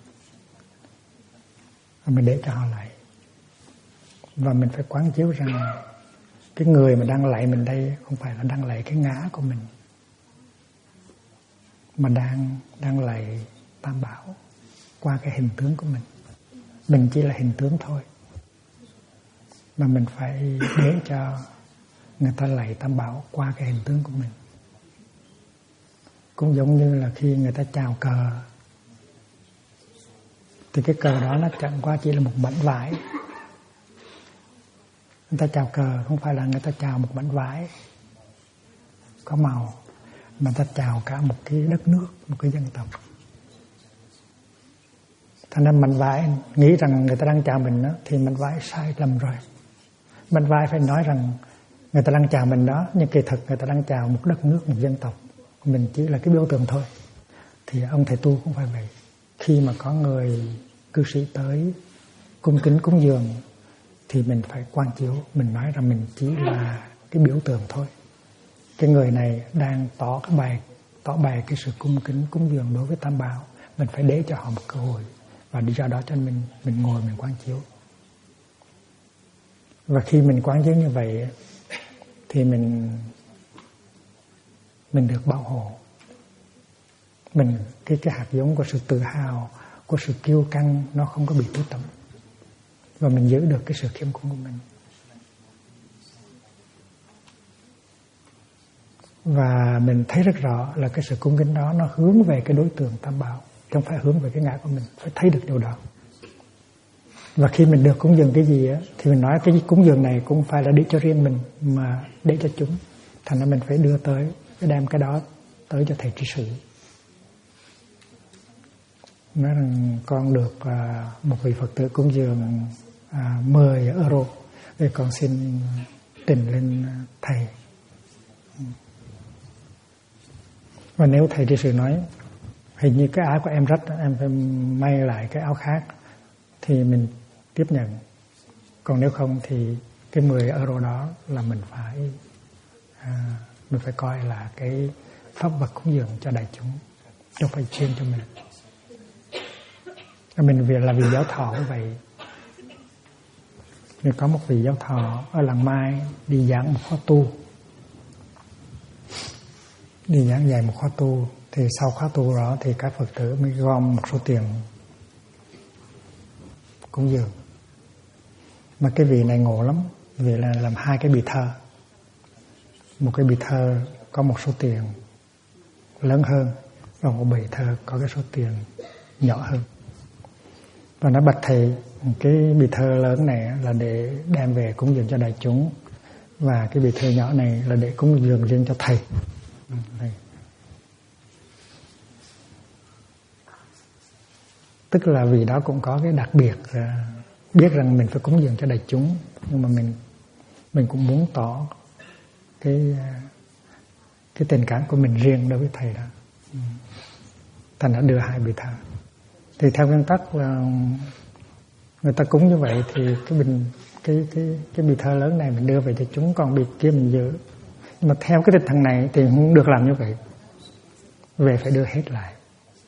và mình để cho họ lạy. Và mình phải quán chiếu rằng cái người mà đang lạy mình đây không phải là đang lạy cái ngã của mình, mà đang lạy Tam Bảo qua cái hình tướng của mình. Mình chỉ là hình tướng thôi, mà mình phải để cho người ta lạy Tam Bảo qua cái hình tướng của mình. Cũng giống như là khi người ta chào cờ, thì cái cờ đó nó chẳng qua chỉ là một mảnh vải. Người ta chào cờ không phải là người ta chào một mảnh vải có màu, mà người ta chào cả một cái đất nước, một cái dân tộc. Thành ra mảnh vải nghĩ rằng người ta đang chào mình đó, thì mảnh vải sai lầm rồi. Mảnh vải phải nói rằng người ta đang chào mình đó, nhưng kỳ thực người ta đang chào một đất nước, một dân tộc. Mình chỉ là cái biểu tượng thôi. Thì ông thầy tu cũng phải vậy. Khi mà có người cư sĩ tới cung kính cúng dường thì mình phải quan chiếu, mình nói rằng mình chỉ là cái biểu tượng thôi. Cái người này đang tỏ bày cái sự cung kính cúng dường đối với Tam Bảo, mình phải để cho họ một cơ hội, và đi ra đó cho mình ngồi mình quán chiếu. Và khi mình quán chiếu như vậy thì mình được bảo hộ. Mình cái hạt giống của sự tự hào, của sự kiêu căng nó không có bị tứ tẩm, và mình giữ được cái sự khiêm cung của mình. Và mình thấy rất rõ là cái sự cung kính đó nó hướng về cái đối tượng Tam Bảo, không phải hướng về cái ngã của mình. Phải thấy được điều đó. Và khi mình được cúng dường cái gì á, thì mình nói cái cúng dường này cũng phải là để cho riêng mình, mà để cho chúng. Thành ra mình phải đưa tới, phải đem cái đó tới cho thầy trị sự. Nói rằng con được một vị Phật tử cúng dường 10 euro, thì con xin trình lên thầy. Và nếu thầy trị sự nói hình như cái áo của em rách, em phải may lại cái áo khác, thì mình tiếp nhận. Còn nếu không thì cái 10 euro đó là mình phải coi là cái pháp vật cúng dường cho đại chúng, không phải chuyên cho mình. Mình là vị giáo thọ như vậy. Mình có một vị giáo thọ ở làng Mai đi giảng một khóa tu, đi giảng dạy một khóa tu. Thì sau khóa tu đó thì các Phật tử mới gom một số tiền cúng dường. Mà cái vị này ngộ lắm, vì là làm 2 cái bì thơ. Một cái bì thơ có một số tiền lớn hơn, và một bì thơ có cái số tiền nhỏ hơn. Và nó bạch thầy, cái bì thơ lớn này là để đem về cúng dường cho đại chúng, và cái bì thơ nhỏ này là để cúng dường riêng cho thầy. Tức là vì đó cũng có cái đặc biệt, biết rằng mình phải cúng dường cho đại chúng, nhưng mà mình cũng muốn tỏ cái tình cảm của mình riêng đối với thầy đó. Thành đã đưa 2 bì thơ. Thì theo nguyên tắc là người ta cúng như vậy thì cái bì thơ lớn này mình đưa về cho chúng, còn bì kia mình giữ. Nhưng mà theo cái tinh thần này thì không được làm như vậy, về phải đưa hết lại.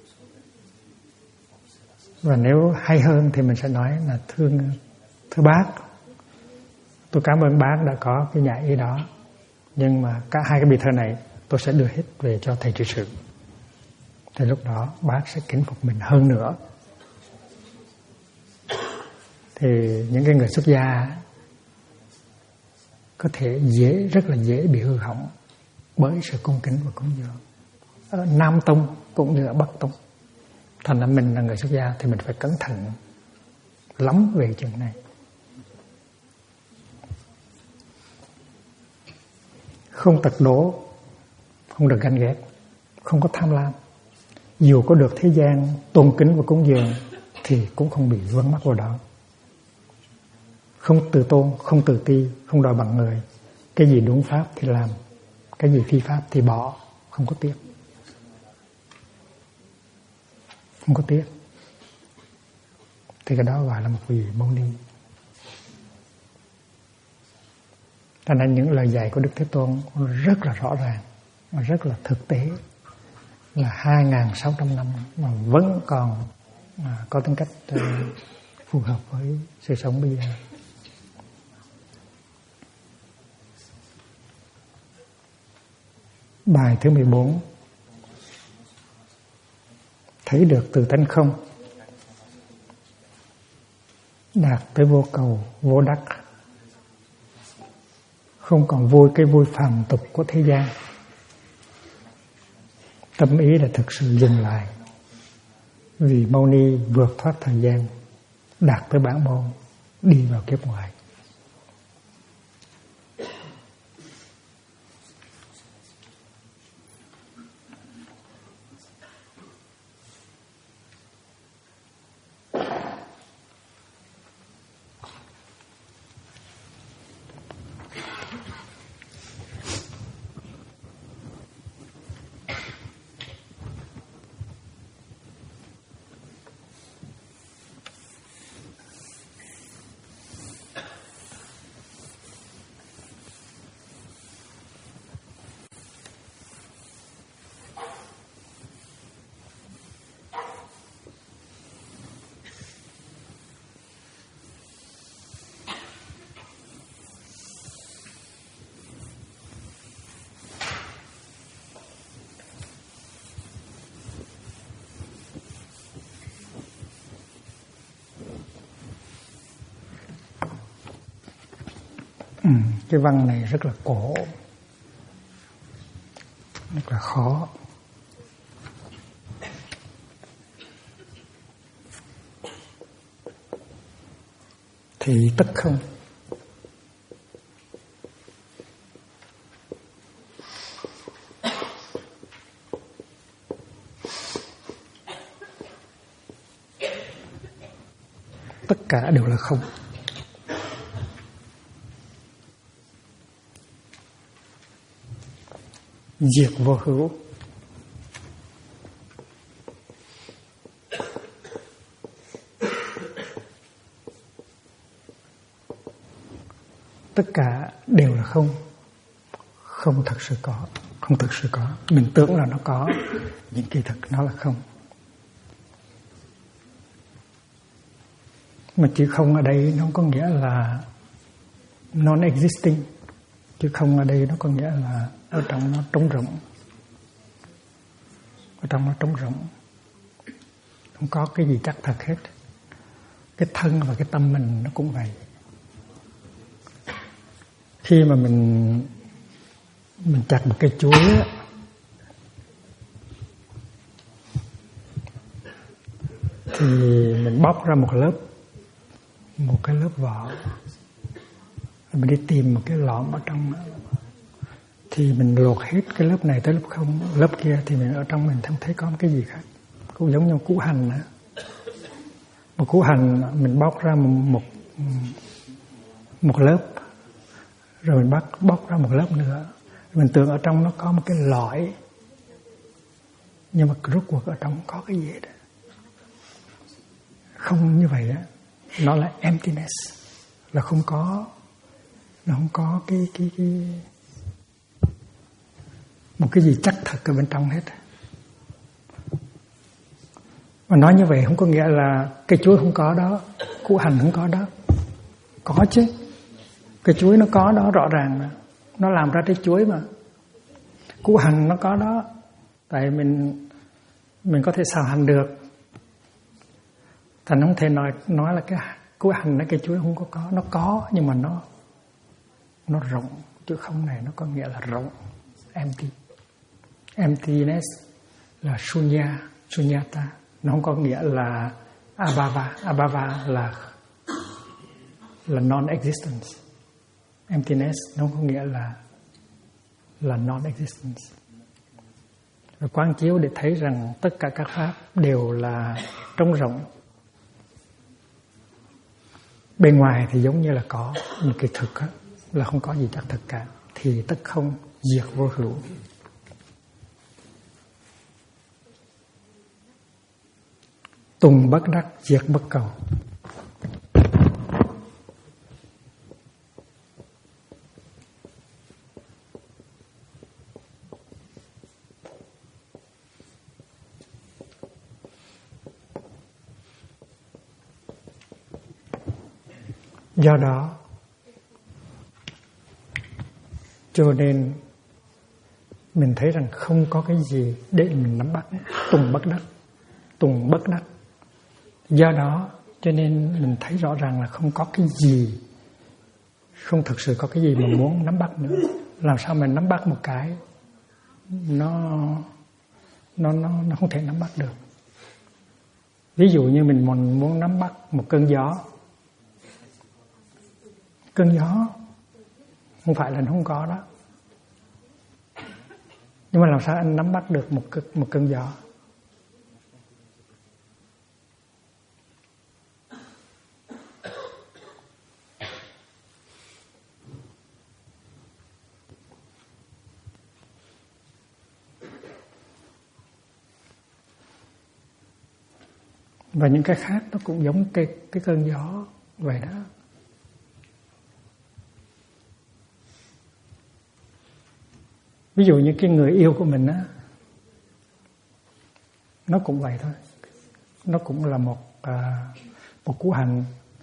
Và nếu hay hơn thì mình sẽ nói là thưa bác, tôi cảm ơn bác đã có cái nhã ý đó, nhưng mà cả hai cái bì thơ này tôi sẽ đưa hết về cho thầy trị sự. Thì lúc đó bác sẽ kính phục mình hơn nữa. Thì những cái người xuất gia có thể rất là dễ bị hư hỏng bởi sự cung kính và cúng dường. Ở Nam Tông cũng như ở Bắc Tông. Thành ra mình là người xuất gia thì mình phải cẩn thận lắm về chuyện này. Không tật đố, không được ganh ghét, không có tham lam. Dù có được thế gian tôn kính và cúng dường thì cũng không bị vướng mắc vào đó. Không tự tôn, không tự ti, không đòi bằng người. Cái gì đúng pháp thì làm, cái gì phi pháp thì bỏ, không có tiếc. Không có tiếc. Thì cái đó gọi là một vị mâu ni. Cho nên những lời dạy của Đức Thế Tôn rất là rõ ràng, rất là thực tế, là 2.600 năm mà vẫn còn có tính cách phù hợp với sự sống bây giờ. Bài thứ 14. Thấy được từ tánh không, đạt tới vô cầu, vô đắc, không còn vui cái vui phàm tục của thế gian. Tâm ý là thực sự dừng lại, vì Mâu Ni vượt thoát thời gian, đạt tới bản môn, đi vào kiếp ngoài. Cái văn này rất là cổ, rất là khó. Thì tất không, tất cả đều là không. Diệt vô hữu. Tất cả đều là không. Không thật sự có. Không thực sự có. Mình tưởng là nó có, nhưng kỳ thực nó là không. Mà chữ không ở đây nó có nghĩa là non-existing. Chữ không ở đây nó có nghĩa là ở trong nó trống rỗng. Ở trong nó trống rỗng, không có cái gì chắc thật hết. Cái thân và cái tâm mình nó cũng vậy. Khi mà mình chặt một cây chuối á, thì mình bóc ra một cái lớp vỏ, mình đi tìm một cái lõm ở trong đó. Thì mình lột hết cái lớp này tới lớp không, lớp kia thì mình ở trong mình không thấy có một cái gì khác. Cũng giống như củ hành nữa. Một củ hành mình bóc ra một lớp, rồi mình bóc ra một lớp nữa. Mình tưởng ở trong nó có một cái lõi, nhưng mà rốt cuộc ở trong có cái gì đó. không như vậy á, nó là emptiness, là không có, nó không có cái một cái gì chắc thật ở bên trong hết. Mà nói như vậy không có nghĩa là cây chuối không có đó, củ hành không có đó. Có chứ. Cây chuối nó có đó rõ ràng mà. Nó làm ra trái chuối mà. Củ hành nó có đó. Tại mình có thể xào hành được. Thành không thể nói là cái củ hành cái chuối không có. Nó có nhưng mà nó rộng. Chứ không này nó có nghĩa là rộng. Empty. Emptiness là shunya, shunyata. Nó không có nghĩa là abhava. Abhava là non-existence. Emptiness nó không có nghĩa là non-existence. Và quán chiếu để thấy rằng tất cả các pháp đều là trống rỗng. Bên ngoài thì giống như là có, nhưng cái thực là không có gì chắc thực cả. Thì tất không diệt vô hữu. Tùng bất đắc, diệt bất cầu. Do đó cho nên mình thấy rằng không có cái gì để mình nắm bắt. Tùng bất đắc, tùng bất đắc. Do đó cho nên mình thấy rõ ràng là không có cái gì, không thực sự có cái gì mà muốn nắm bắt nữa. Làm sao mình nắm bắt một cái nó không thể nắm bắt được. Ví dụ như mình muốn nắm bắt một cơn gió. Cơn gió không phải là nó không có đó. Nhưng mà làm sao anh nắm bắt được một cơn gió? Và những cái khác nó cũng giống cái cơn gió vậy đó. Ví dụ như cái người yêu của mình á, nó cũng vậy thôi. Nó cũng là một củ hành.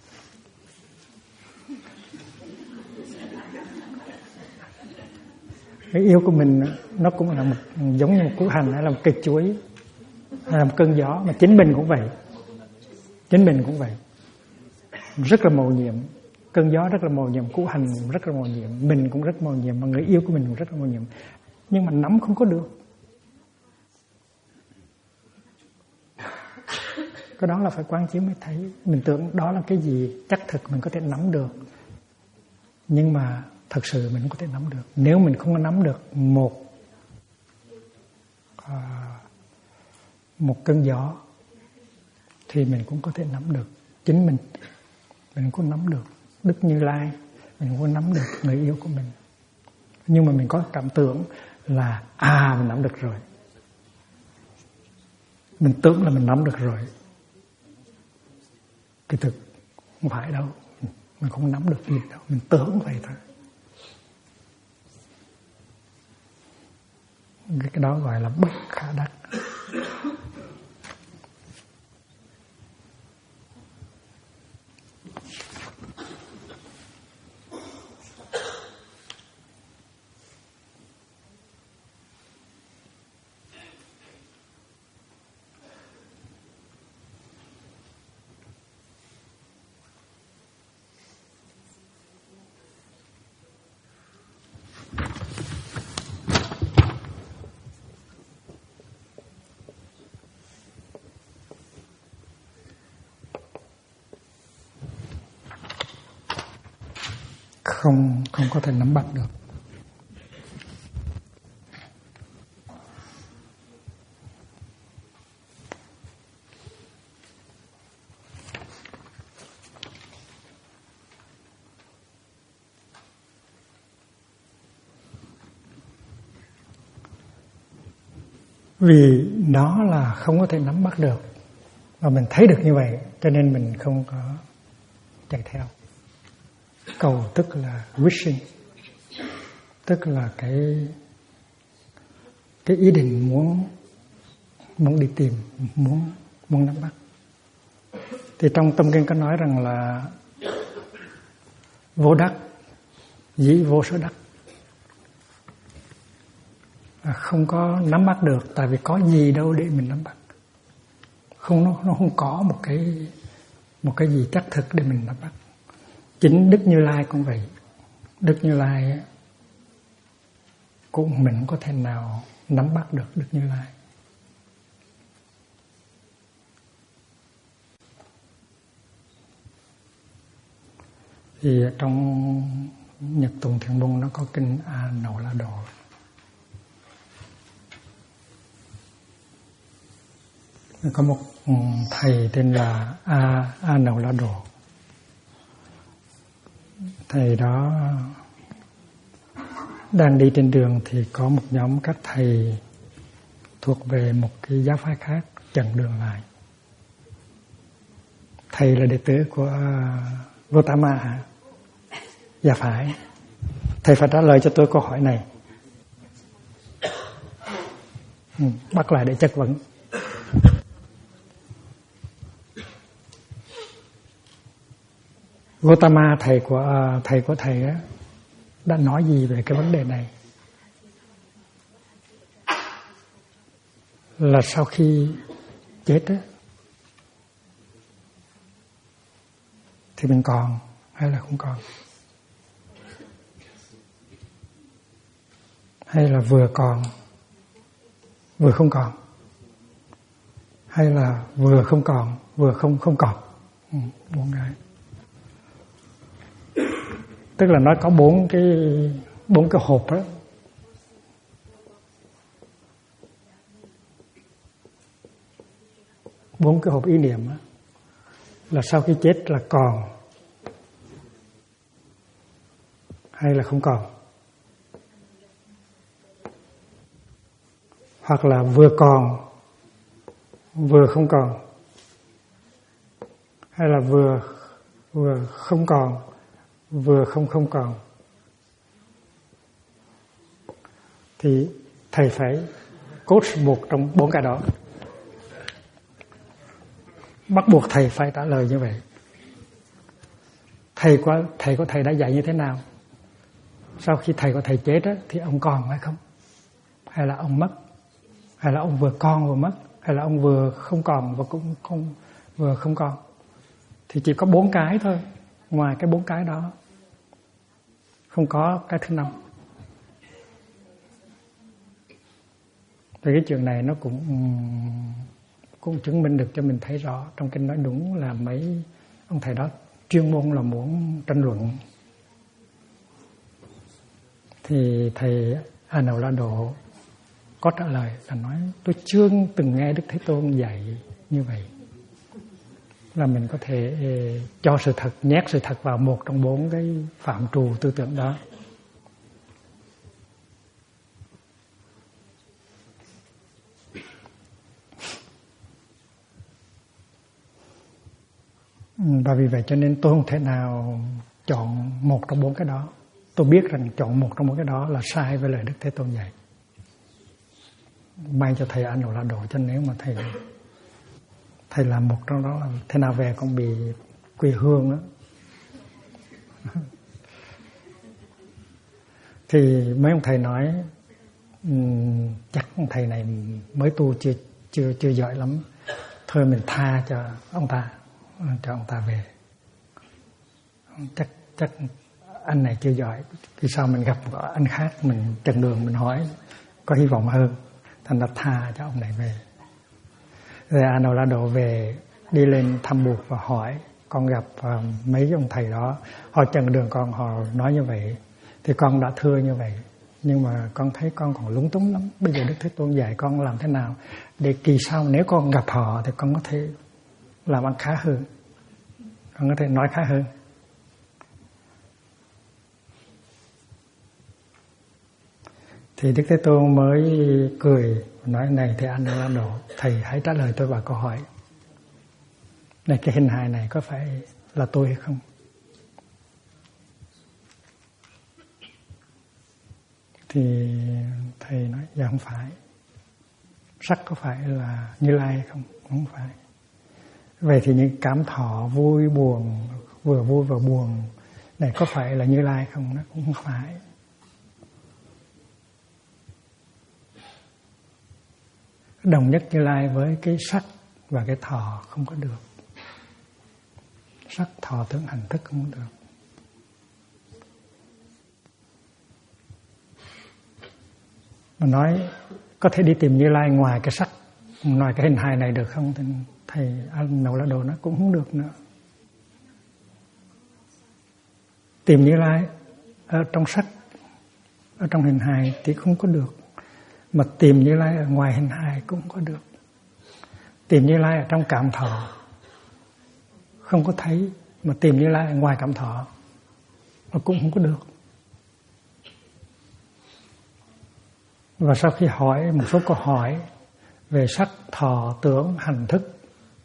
Cái yêu của mình nó cũng là giống như một củ hành, hay là một cây chuối, hay là một cơn gió. Mà chính mình cũng vậy. Chính mình cũng vậy. Rất là mầu nhiệm. Cơn gió rất là mầu nhiệm, củ hành rất là mầu nhiệm, mình cũng rất mầu nhiệm, mà người yêu của mình cũng rất là mầu nhiệm. Nhưng mà nắm không có được. Cái đó là phải quán chiếu mới thấy. Mình tưởng đó là cái gì chắc thực mình có thể nắm được. Nhưng mà thật sự mình không có thể nắm được. Nếu mình không có nắm được một cơn gió thì mình cũng có thể nắm được chính mình. Mình cũng nắm được Đức Như Lai, mình cũng nắm được người yêu của mình. Nhưng mà mình có cảm tưởng là mình nắm được rồi. Mình tưởng là mình nắm được rồi. Kỳ thực không phải đâu. Mình không nắm được gì đâu. Mình tưởng vậy thôi. Cái đó gọi là bất khả đắc. Không có thể nắm bắt được. Vì nó là không có thể nắm bắt được. Và mình thấy được như vậy, cho nên mình không có chạy theo. Cầu tức là wishing, tức là cái ý định muốn đi tìm, muốn nắm bắt. Thì trong tâm kinh có nói rằng là vô đắc dĩ vô sở đắc, không có nắm bắt được tại vì có gì đâu để mình nắm bắt. Nó không có một cái gì chắc thực để mình nắm bắt. Chính Đức Như Lai cũng vậy. Đức Như Lai cũng mình không có thể nào nắm bắt được Đức Như Lai. Thì trong Nhật Tùng Thiền Môn nó có kinh A Nậu La Đồ. Có một thầy tên là A Nậu La Đồ. Thầy đó đang đi trên đường thì có một nhóm các thầy thuộc về một cái giáo phái khác chặn đường lại. Thầy là đệ tử của Gotama hả? Dạ phải. Thầy phải trả lời cho tôi câu hỏi này. Bắt lại để chất vấn. Gotama thầy của thầy á, đã nói gì về cái vấn đề này? Là sau khi chết á, thì mình còn hay là không còn? Hay là vừa còn vừa không còn? Hay là vừa không còn vừa không còn? Bốn cái. Tức là nó có bốn cái hộp đó. Bốn cái hộp ý niệm đó. Là sau khi chết là còn hay là không còn? Hoặc là vừa còn vừa không còn, hay là vừa không còn vừa không còn? Thì thầy phải cốt một trong bốn cái đó. Bắt buộc thầy phải trả lời như vậy. Thầy của thầy đã dạy như thế nào? Sau khi thầy của thầy chết á, thì ông còn hay không? Hay là ông mất? Hay là ông vừa còn vừa mất? Hay là ông vừa không còn và cũng vừa không còn? Thì chỉ có bốn cái thôi. Ngoài cái bốn cái đó không có cái thứ năm. Thì cái chuyện này nó cũng chứng minh được cho mình thấy rõ. Trong kinh nói đúng là mấy ông thầy đó chuyên môn là muốn tranh luận. Thì thầy A Nậu La Độ có trả lời là nói tôi chưa từng nghe Đức Thế Tôn dạy như vậy. Là mình có thể cho sự thật, nhét sự thật vào một trong bốn cái phạm trù tư tưởng đó. Và vì vậy cho nên tôi không thể nào chọn một trong bốn cái đó. Tôi biết rằng chọn một trong bốn cái đó là sai với lời Đức Thế Tôn dạy. May cho thầy A Nậu La Độ, cho nếu mà thầy làm một trong đó, thế nào về cũng bị quê hương đó. Thì mấy ông thầy nói chắc ông thầy này mới tu chưa giỏi lắm, thôi mình tha cho ông ta về. Chắc anh này chưa giỏi, khi sau mình gặp anh khác mình chặn đường mình hỏi có hy vọng hơn, thành ra tha cho ông này về. Rồi A Nậu La Độ về, đi lên thăm Bụt và hỏi, con gặp mấy ông thầy đó, họ chặn đường con, họ nói như vậy, thì con đã thưa như vậy, nhưng mà con thấy con còn lúng túng lắm. Bây giờ Đức Thế Tôn dạy con làm thế nào để kỳ sau nếu con gặp họ thì con có thể làm ăn khá hơn, con có thể nói khá hơn. Thì Đức Thế Tôn mới cười nói này, thầy A Nậu La Độ, thầy hãy trả lời tôi vào câu hỏi. Này cái hình hài này có phải là tôi hay không? Thì thầy nói dạ không phải. Sắc có phải là Như Lai hay không? Không phải. Vậy thì những cảm thọ vui buồn, vừa vui vừa buồn này có phải là Như Lai không? Nó cũng không phải. Đồng nhất Như Lai với cái sắc và cái thọ không có được. Sắc thọ tưởng hành thức không được. Mà nói có thể đi tìm Như Lai ngoài cái sắc, ngoài cái hình hài này được không? Thì thầy Nậu La Đồ nó cũng không được nữa. Tìm Như Lai ở trong sắc, ở trong hình hài thì không có được. Mà tìm Như Lai ở ngoài hình hài cũng không có được. Tìm Như Lai ở trong cảm thọ không có thấy, mà tìm Như Lai ở ngoài cảm thọ nó cũng không có được. Và sau khi hỏi một số câu hỏi về sắc, thọ, tưởng, hành thức,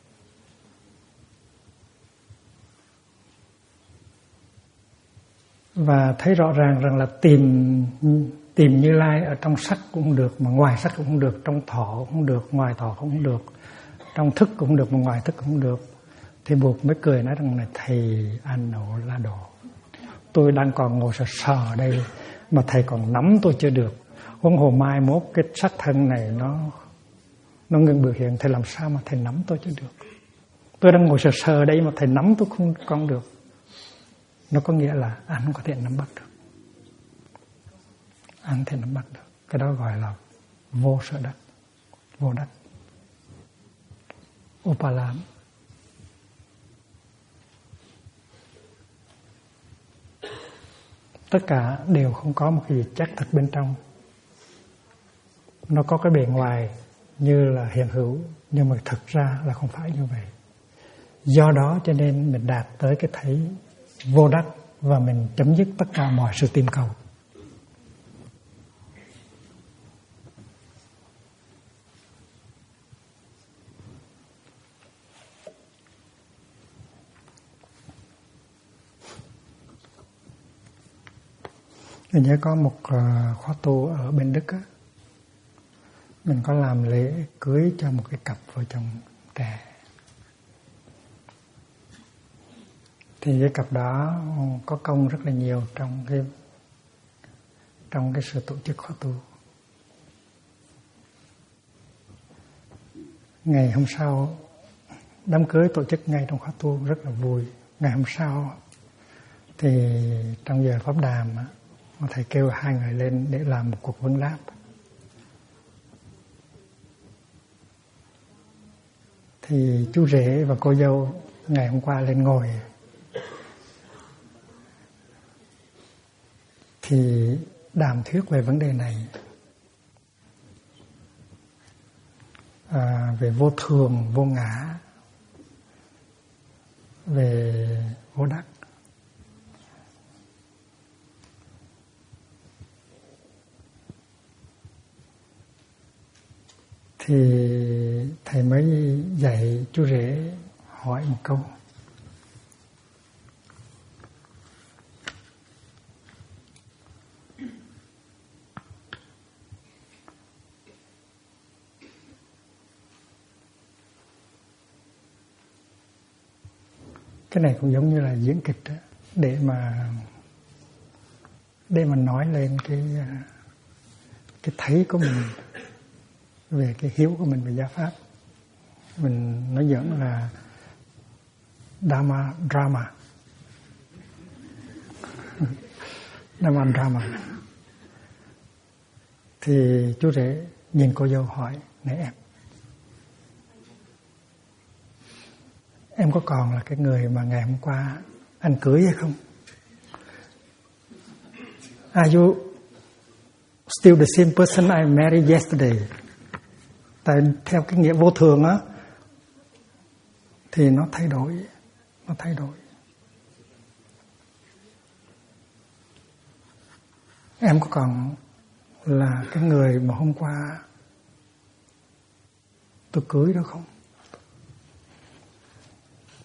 và thấy rõ ràng rằng là tìm Như Lai ở trong sắc cũng không được, mà ngoài sắc cũng không được, trong thọ cũng không được, ngoài thọ cũng không được, trong thức cũng không được, mà ngoài thức cũng không được, thì buộc mới cười nói rằng là thầy Nậu La Đồ, tôi đang còn ngồi sờ đây mà thầy còn nắm tôi chưa được. Huống hồ mai mốt cái sắc thân này nó ngừng biểu hiện, thầy làm sao mà thầy nắm tôi chưa được? Tôi đang ngồi sờ đây mà thầy nắm tôi không con được. Nó có nghĩa là anh không có thể nắm bắt được. Anh không thể nắm bắt được. Cái đó gọi là vô sở đắc, vô đắc, upalam. Tất cả đều không có một cái gì chắc thật bên trong. Nó có cái bề ngoài như là hiện hữu, nhưng mà thực ra là không phải như vậy. Do đó cho nên mình đạt tới cái thấy vô đắc và mình chấm dứt tất cả mọi sự tìm cầu. Mình nhớ có một khóa tu ở bên Đức á, mình có làm lễ cưới cho một cái cặp vợ chồng trẻ. Thì cái cặp đó có công rất là nhiều trong cái sự tổ chức khóa tu. Ngày hôm sau, đám cưới tổ chức ngay trong khóa tu rất là vui. Ngày hôm sau thì trong giờ pháp đàm thầy kêu hai người lên để làm một cuộc vấn đáp. Thì chú rể và cô dâu ngày hôm qua lên ngồi, thì đàm thuyết về vấn đề này, về vô thường, vô ngã, về vô đắc. Thì thầy mới dạy chú rể hỏi một câu. Cái này cũng giống như là diễn kịch đó, để mà nói lên cái thấy của mình về cái hiếu của mình về giáo pháp. Mình nói dẫn là Dhamma drama. Dhamma drama. Thì chú rể nhìn cô dâu hỏi: này em có còn là cái người mà ngày hôm qua anh cưới hay không? Are you still the same person I married yesterday? Tại theo cái nghĩa vô thường á, thì nó thay đổi. Em có còn là cái người mà hôm qua tôi cưới đó không?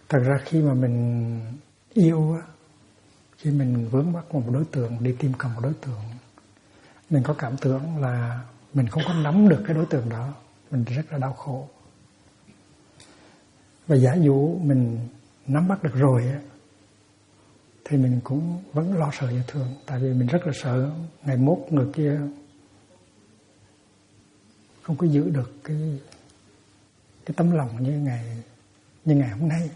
Thật ra khi mà mình yêu, khi mình vướng mắc một đối tượng, đi tìm cầm một đối tượng, mình có cảm tưởng là mình không có nắm được cái đối tượng đó, mình rất là đau khổ. Và giả dụ mình nắm bắt được rồi thì mình cũng vẫn lo sợ như thường. Tại vì mình rất là sợ ngày mốt người kia không có giữ được cái tấm lòng như ngày hôm nay.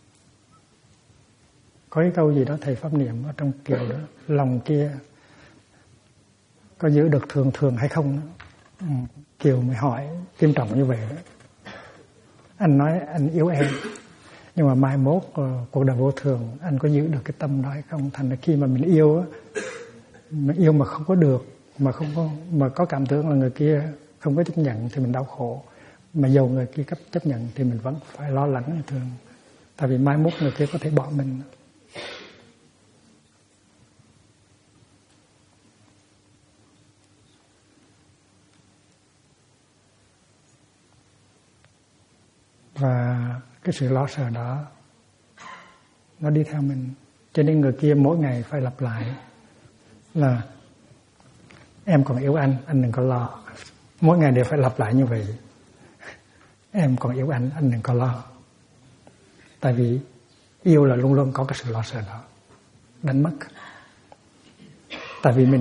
Có cái câu gì đó thầy Pháp Niệm ở trong Kiều đó, lòng kia có giữ được thường thường hay không đó. Kiều mới hỏi nghiêm trọng như vậy đó. Anh nói anh yêu em, nhưng mà mai mốt cuộc đời vô thường, anh có giữ được cái tâm đó hay không? Thành ra khi mà mình yêu mà không có được, mà có cảm tưởng là người kia không có chấp nhận thì mình đau khổ. Mà dầu người kia chấp nhận thì mình vẫn phải lo lắng như thường. Tại vì mai mốt người kia có thể bỏ mình. Và cái sự lo sợ đó nó đi theo mình. Cho nên người kia mỗi ngày phải lặp lại là em còn yêu anh đừng có lo. Mỗi ngày đều phải lặp lại như vậy. Em còn yêu anh đừng có lo. Tại vì yêu là luôn luôn có cái sự lo sợ đó, đánh mất. Tại vì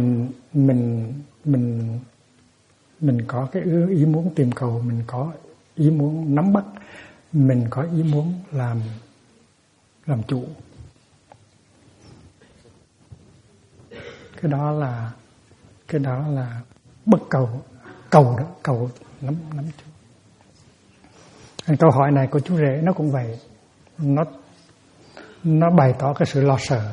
mình có cái ý muốn tìm cầu, mình có ý muốn nắm bắt, mình có ý muốn làm chủ. Cái đó là bất cầu nắm chủ. Câu hỏi này của chú rể nó cũng vậy, nó bày tỏ cái sự lo sợ.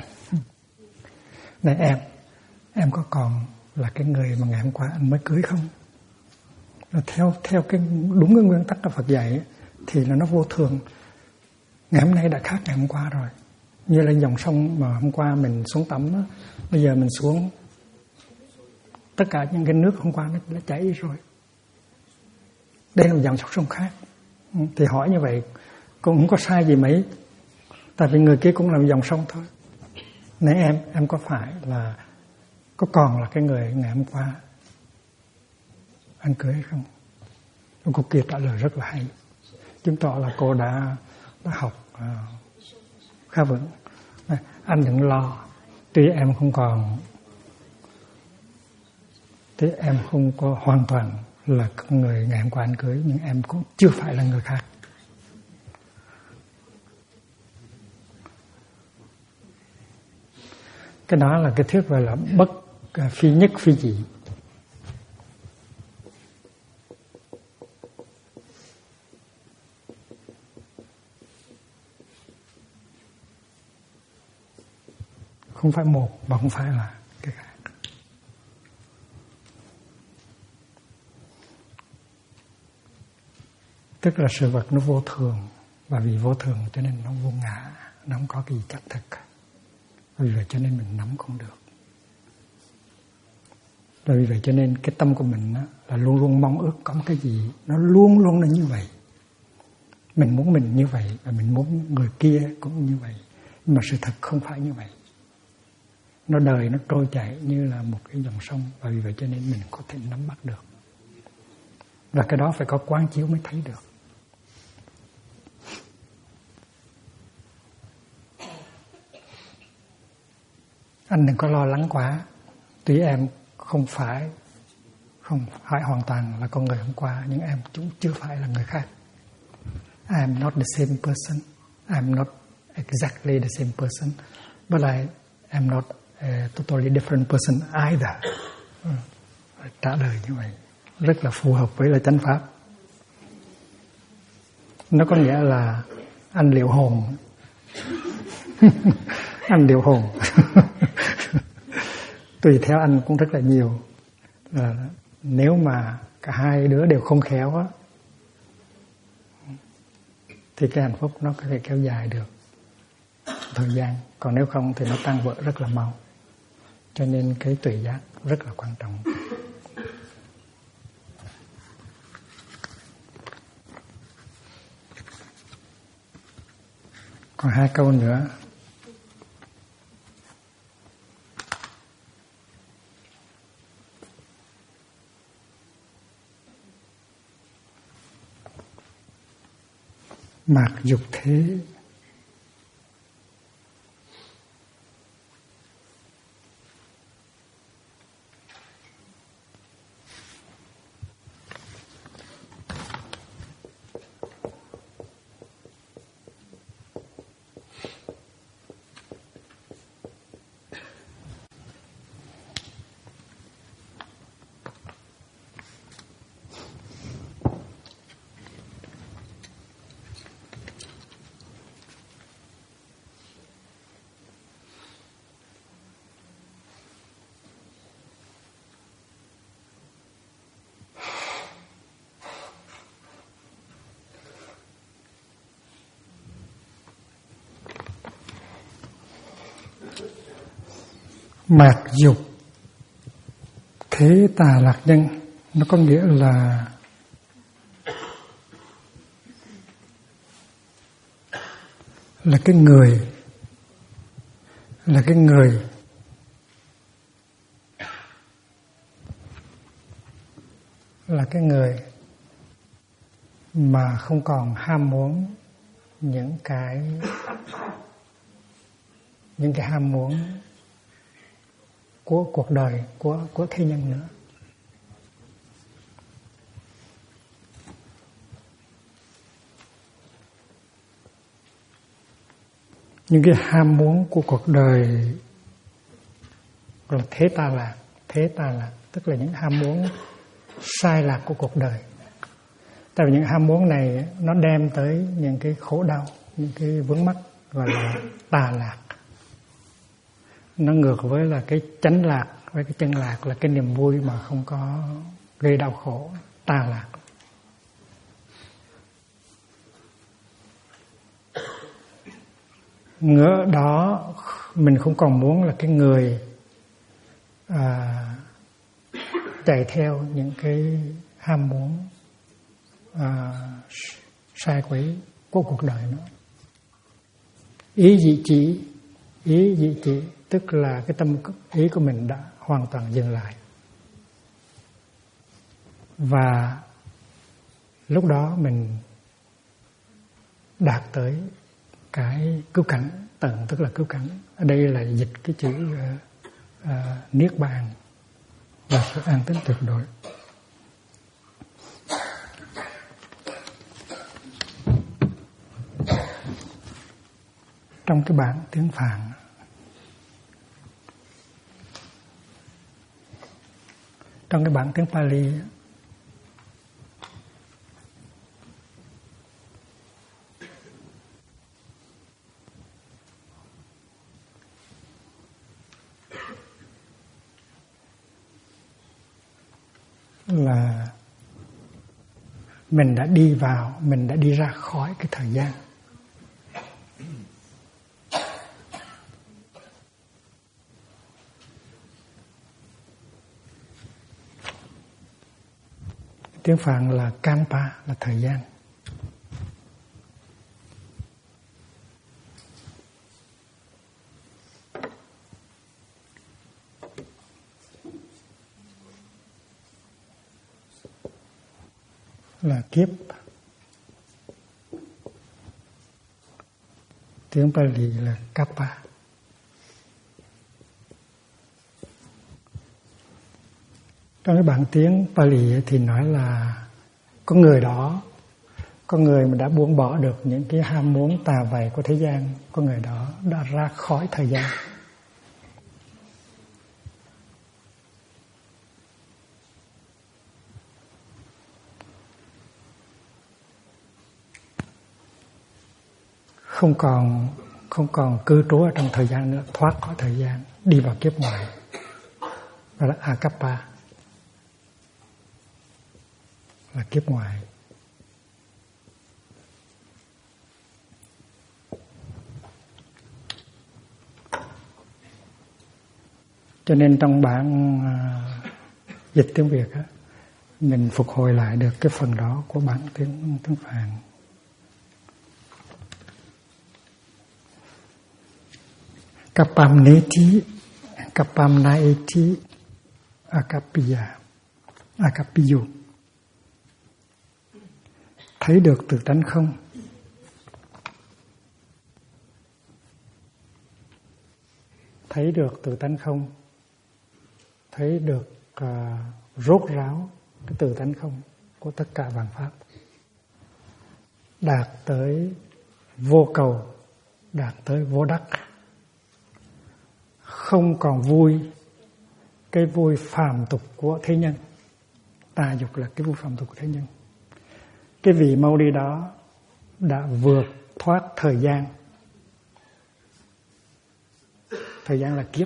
Này em có còn là cái người mà ngày hôm qua anh mới cưới không? Theo cái đúng cái nguyên tắc của Phật dạy thì là nó vô thường. Ngày hôm nay đã khác ngày hôm qua rồi. Như là dòng sông mà hôm qua mình xuống tắm đó, bây giờ mình xuống, tất cả những cái nước hôm qua nó đã chảy rồi. Đây là một dòng sông khác. Thì hỏi như vậy cũng không có sai gì mấy. Tại vì người kia cũng là một dòng sông thôi. Này em có phải là có còn là cái người ngày hôm qua anh cưới hay không? Cô kia trả lời rất là hay, chứng tỏ là cô đã học khá vững. Anh đừng lo, tuy em không có hoàn toàn là người ngày hôm qua anh cưới, nhưng em cũng chưa phải là người khác. Cái đó là cái thuyết gọi là bất phi nhất phi dị. Không phải một mà không phải là cái khác. Tức là sự vật nó vô thường, và vì vô thường cho nên nó vô ngã, nó không có cái gì chắc thực. Vì vậy cho nên mình nắm không được. Rồi vì vậy cho nên cái tâm của mình là luôn luôn mong ước có một cái gì nó luôn luôn là như vậy. Mình muốn mình như vậy và mình muốn người kia cũng như vậy. Nhưng mà sự thật không phải như vậy. Nó đời nó trôi chảy như là một cái dòng sông, và vì vậy cho nên mình có thể nắm bắt được. Và cái đó phải có quán chiếu mới thấy được. Anh đừng có lo lắng quá. Tuy em không phải hoàn toàn là con người hôm qua, nhưng em cũng chưa phải là người khác. I am not the same person. I am not exactly the same person. But I am not a totally different person either. Trả lời như vậy rất là phù hợp với là chánh pháp. Nó có nghĩa là anh liệu hồn. Anh liệu hồn. Tùy theo anh cũng rất là nhiều. Nếu mà cả hai đứa đều không khéo á, thì cái hạnh phúc nó có thể kéo dài được thời gian. Còn nếu không thì nó tan vỡ rất là mau. Cho nên cái tuệ giác rất là quan trọng. Còn 2 câu nữa. Mạt dục thế, mạt dục thế tà lạc nhân. Nó có nghĩa là cái người mà không còn ham muốn những cái ham muốn của cuộc đời, của thế nhân nữa. Những cái ham muốn của cuộc đời là thế tà lạc, tức là những ham muốn sai lạc của cuộc đời. Tại vì những ham muốn này nó đem tới những cái khổ đau, những cái vướng mắc, gọi là tà lạc. Nó ngược với là cái chánh lạc, với cái chân lạc là cái niềm vui mà không có gây đau khổ, tà lạc. Ngỡ đó mình không còn muốn là cái người chạy theo những cái ham muốn sai quấy của cuộc đời nữa. Ý dị chỉ tức là cái tâm ý của mình đã hoàn toàn dừng lại. Và lúc đó mình đạt tới cái cứu cánh tận, tức là cứu cánh. Ở đây là dịch cái chữ niết bàn và sự an tĩnh tuyệt đối. Trong cái bản tiếng Phạn, trong cái bản tiếng Pali là mình đã đi ra khỏi cái thời gian. Tiếng Phạn là Kampa, là thời gian. Là kiếp. Tiếng Pali là Kappa. Trong cái bản tiếng Pali thì nói là con người mà đã buông bỏ được những cái ham muốn tà vầy của thế gian, con người đó đã ra khỏi thời gian. Không còn cư trú ở trong thời gian nữa, thoát khỏi thời gian, đi vào kiếp ngoài. Đó là Akappa, là kiếp ngoài. Cho nên trong bản dịch tiếng Việt á, mình phục hồi lại được cái phần đó của bản tiếng Phạn. Kapamneti, kapamnaeti, akapiya, akapiyu. Thấy được từ tánh không. Thấy được từ tánh không. Thấy được rốt ráo cái từ tánh không của tất cả vạn pháp. Đạt tới vô cầu, đạt tới vô đắc. Không còn vui cái vui phàm tục của thế nhân. Tà dục là cái vui phàm tục của thế nhân. Cái vị mau đi đó đã vượt thoát thời gian. Thời gian là kiếp.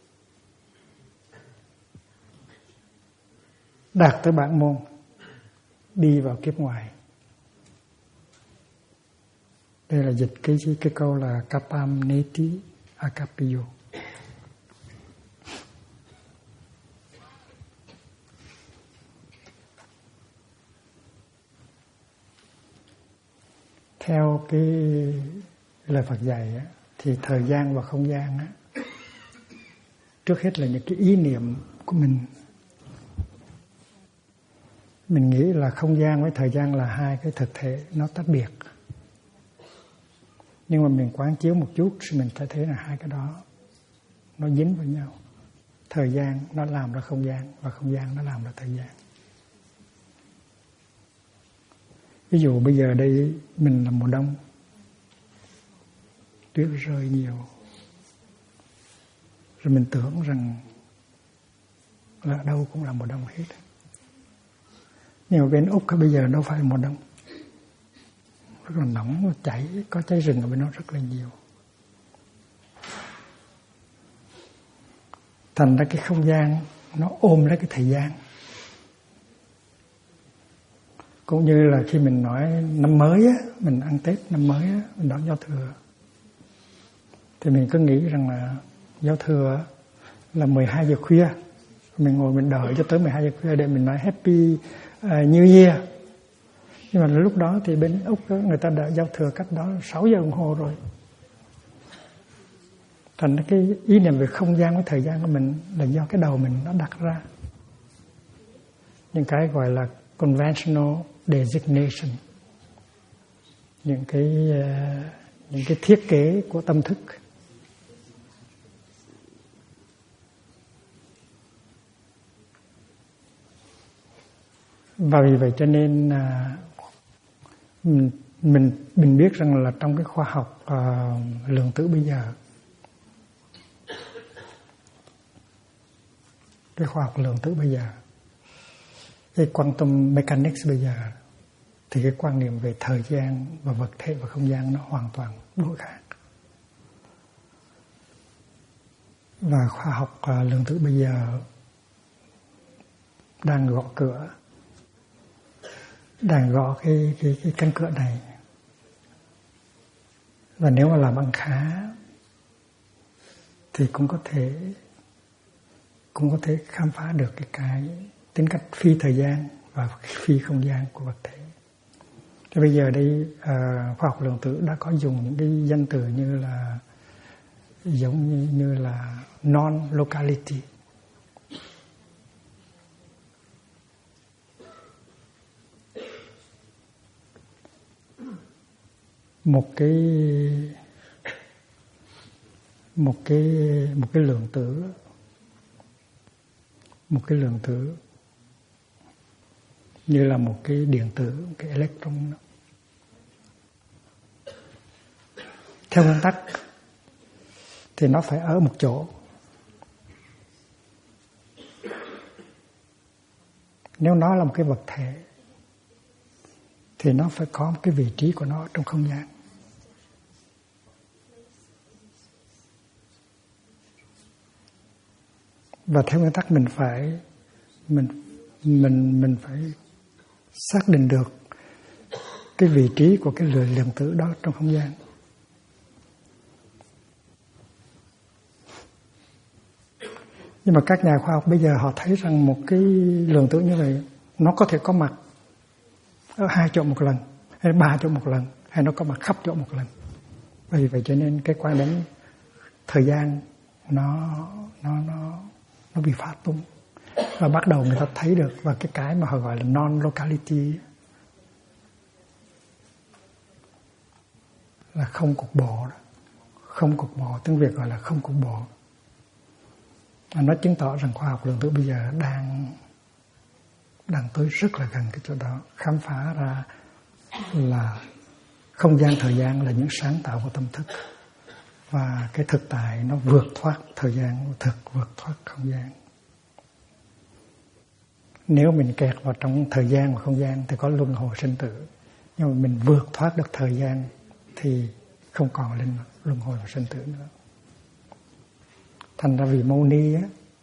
Đạt tới bản môn, đi vào kiếp ngoài. Đây là dịch cái câu là kapam neti akapiyo. Theo cái lời Phật dạy á, thì thời gian và không gian á, trước hết là những cái ý niệm của mình. Mình nghĩ là không gian với thời gian là hai cái thực thể nó tách biệt. Nhưng mà mình quán chiếu một chút thì mình sẽ thấy là hai cái đó nó dính với nhau. Thời gian nó làm ra không gian và không gian nó làm ra thời gian. Ví dụ bây giờ đây mình là mùa đông, tuyết rơi nhiều, rồi mình tưởng rằng là đâu cũng là mùa đông hết. Nhưng mà bên Úc bây giờ đâu phải mùa đông, rất là nóng, cháy, có cháy rừng ở bên đó rất là nhiều. Thành ra cái không gian nó ôm lấy cái thời gian. Cũng như là khi mình nói năm mới á, mình ăn Tết năm mới á, mình đón giao thừa, thì mình cứ nghĩ rằng là giao thừa là 12 giờ khuya, mình ngồi mình đợi cho tới 12 giờ khuya để mình nói Happy New Year. Nhưng mà lúc đó thì bên Úc đó, người ta đã giao thừa cách đó 6 giờ đồng hồ rồi. Thành cái ý niệm về không gian với thời gian của mình là do cái đầu mình nó đặt ra. Những cái gọi là conventional designation, những cái thiết kế của tâm thức. Và vì vậy cho nên mình biết rằng là trong cái khoa học lượng tử bây giờ, cái khoa học lượng tử bây giờ, cái quantum mechanics bây giờ, thì cái quan niệm về thời gian và vật thể và không gian nó hoàn toàn đối khác. Và khoa học lượng tử bây giờ đang gõ cửa, đang gõ cái cánh cửa này. Và nếu mà làm ăn khá thì cũng có thể khám phá được cái tính cách phi thời gian và phi không gian của vật thể. Thì bây giờ đây khoa học lượng tử đã có dùng những cái danh từ như là giống như là non-locality. Một cái lượng tử, như là một cái điện tử, một cái electron đó. Theo nguyên tắc thì nó phải ở một chỗ. Nếu nó là một cái vật thể thì nó phải có một cái vị trí của nó trong không gian. Và theo nguyên tắc mình phải xác định được cái vị trí của cái lượng tử đó trong không gian. Nhưng mà các nhà khoa học bây giờ họ thấy rằng một cái lượng tử như vậy nó có thể có mặt ở 2 chỗ một lần, hay 3 chỗ một lần, hay nó có mặt khắp chỗ một lần. Vì vậy cho nên cái quan điểm thời gian nó bị phá tung, và bắt đầu người ta thấy được và cái mà họ gọi là non-locality là không cục bộ. Không cục bộ, tiếng Việt gọi là không cục bộ. Nó chứng tỏ rằng khoa học lượng tử bây giờ đang tới rất là gần cái chỗ đó, khám phá ra là không gian thời gian là những sáng tạo của tâm thức, và cái thực tại nó vượt thoát thời gian, vượt thoát không gian. Nếu mình kẹt vào trong thời gian và không gian thì có luân hồi sinh tử, nhưng mà mình vượt thoát được thời gian thì không còn lên luân hồi và sinh tử nữa. Thành ra vị Mâu Ni á,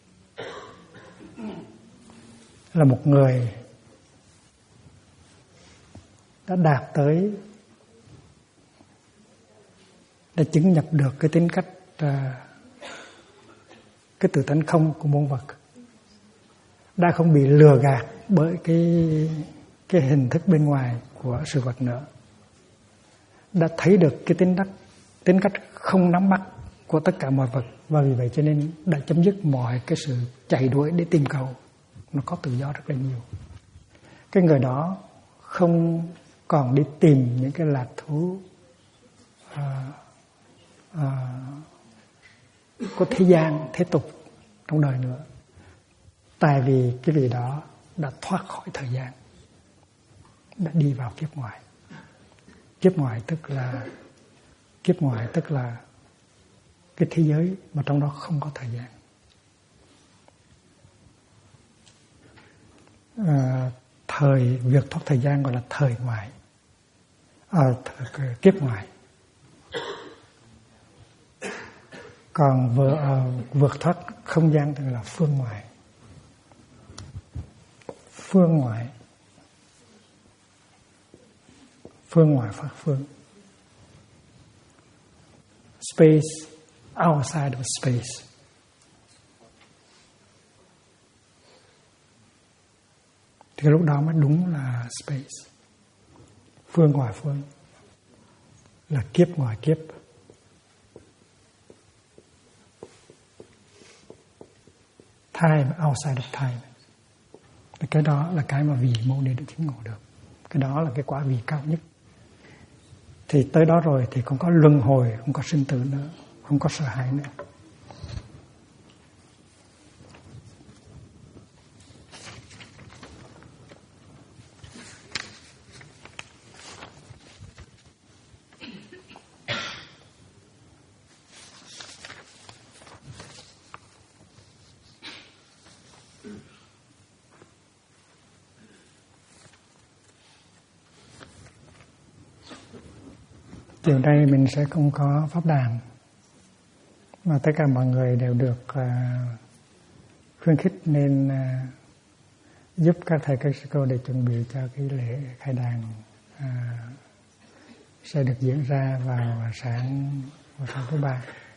là một người đã đạt tới, đã chứng nhập được cái tính cách, cái tự tánh không của muôn vật, đã không bị lừa gạt bởi cái hình thức bên ngoài của sự vật nữa, đã thấy được cái tính cách không nắm bắt của tất cả mọi vật, và vì vậy cho nên đã chấm dứt mọi cái sự chạy đuổi để tìm cầu, nó có tự do rất là nhiều. Cái người đó không còn đi tìm những cái lạc thú của thế gian, thế tục trong đời nữa, tại vì cái vị đó đã thoát khỏi thời gian, đã đi vào kiếp ngoài. Kiếp ngoài tức là cái thế giới mà trong đó không có thời gian. Thời việc thoát thời gian gọi là thời ngoại, kiếp ngoại. Còn vượt thoát không gian thì là phương ngoại. Phương ngoại pháp phương. Space, outside of space. Thì lúc đó mới đúng là space. Phương ngoài phương là kiếp ngoài kiếp. Time outside of time. Cái đó là cái mà vị Mâu Ni đã chứng ngộ được. Cái đó là cái quả vị cao nhất. Thì tới đó rồi thì không có luân hồi, không có sinh tử nữa, không có sợ hãi nữa. Chiều nay mình sẽ không có pháp đàn, mà tất cả mọi người đều được khuyến khích nên giúp các thầy các sư cô để chuẩn bị cho cái lễ khai đàn sẽ được diễn ra vào sáng thứ Ba.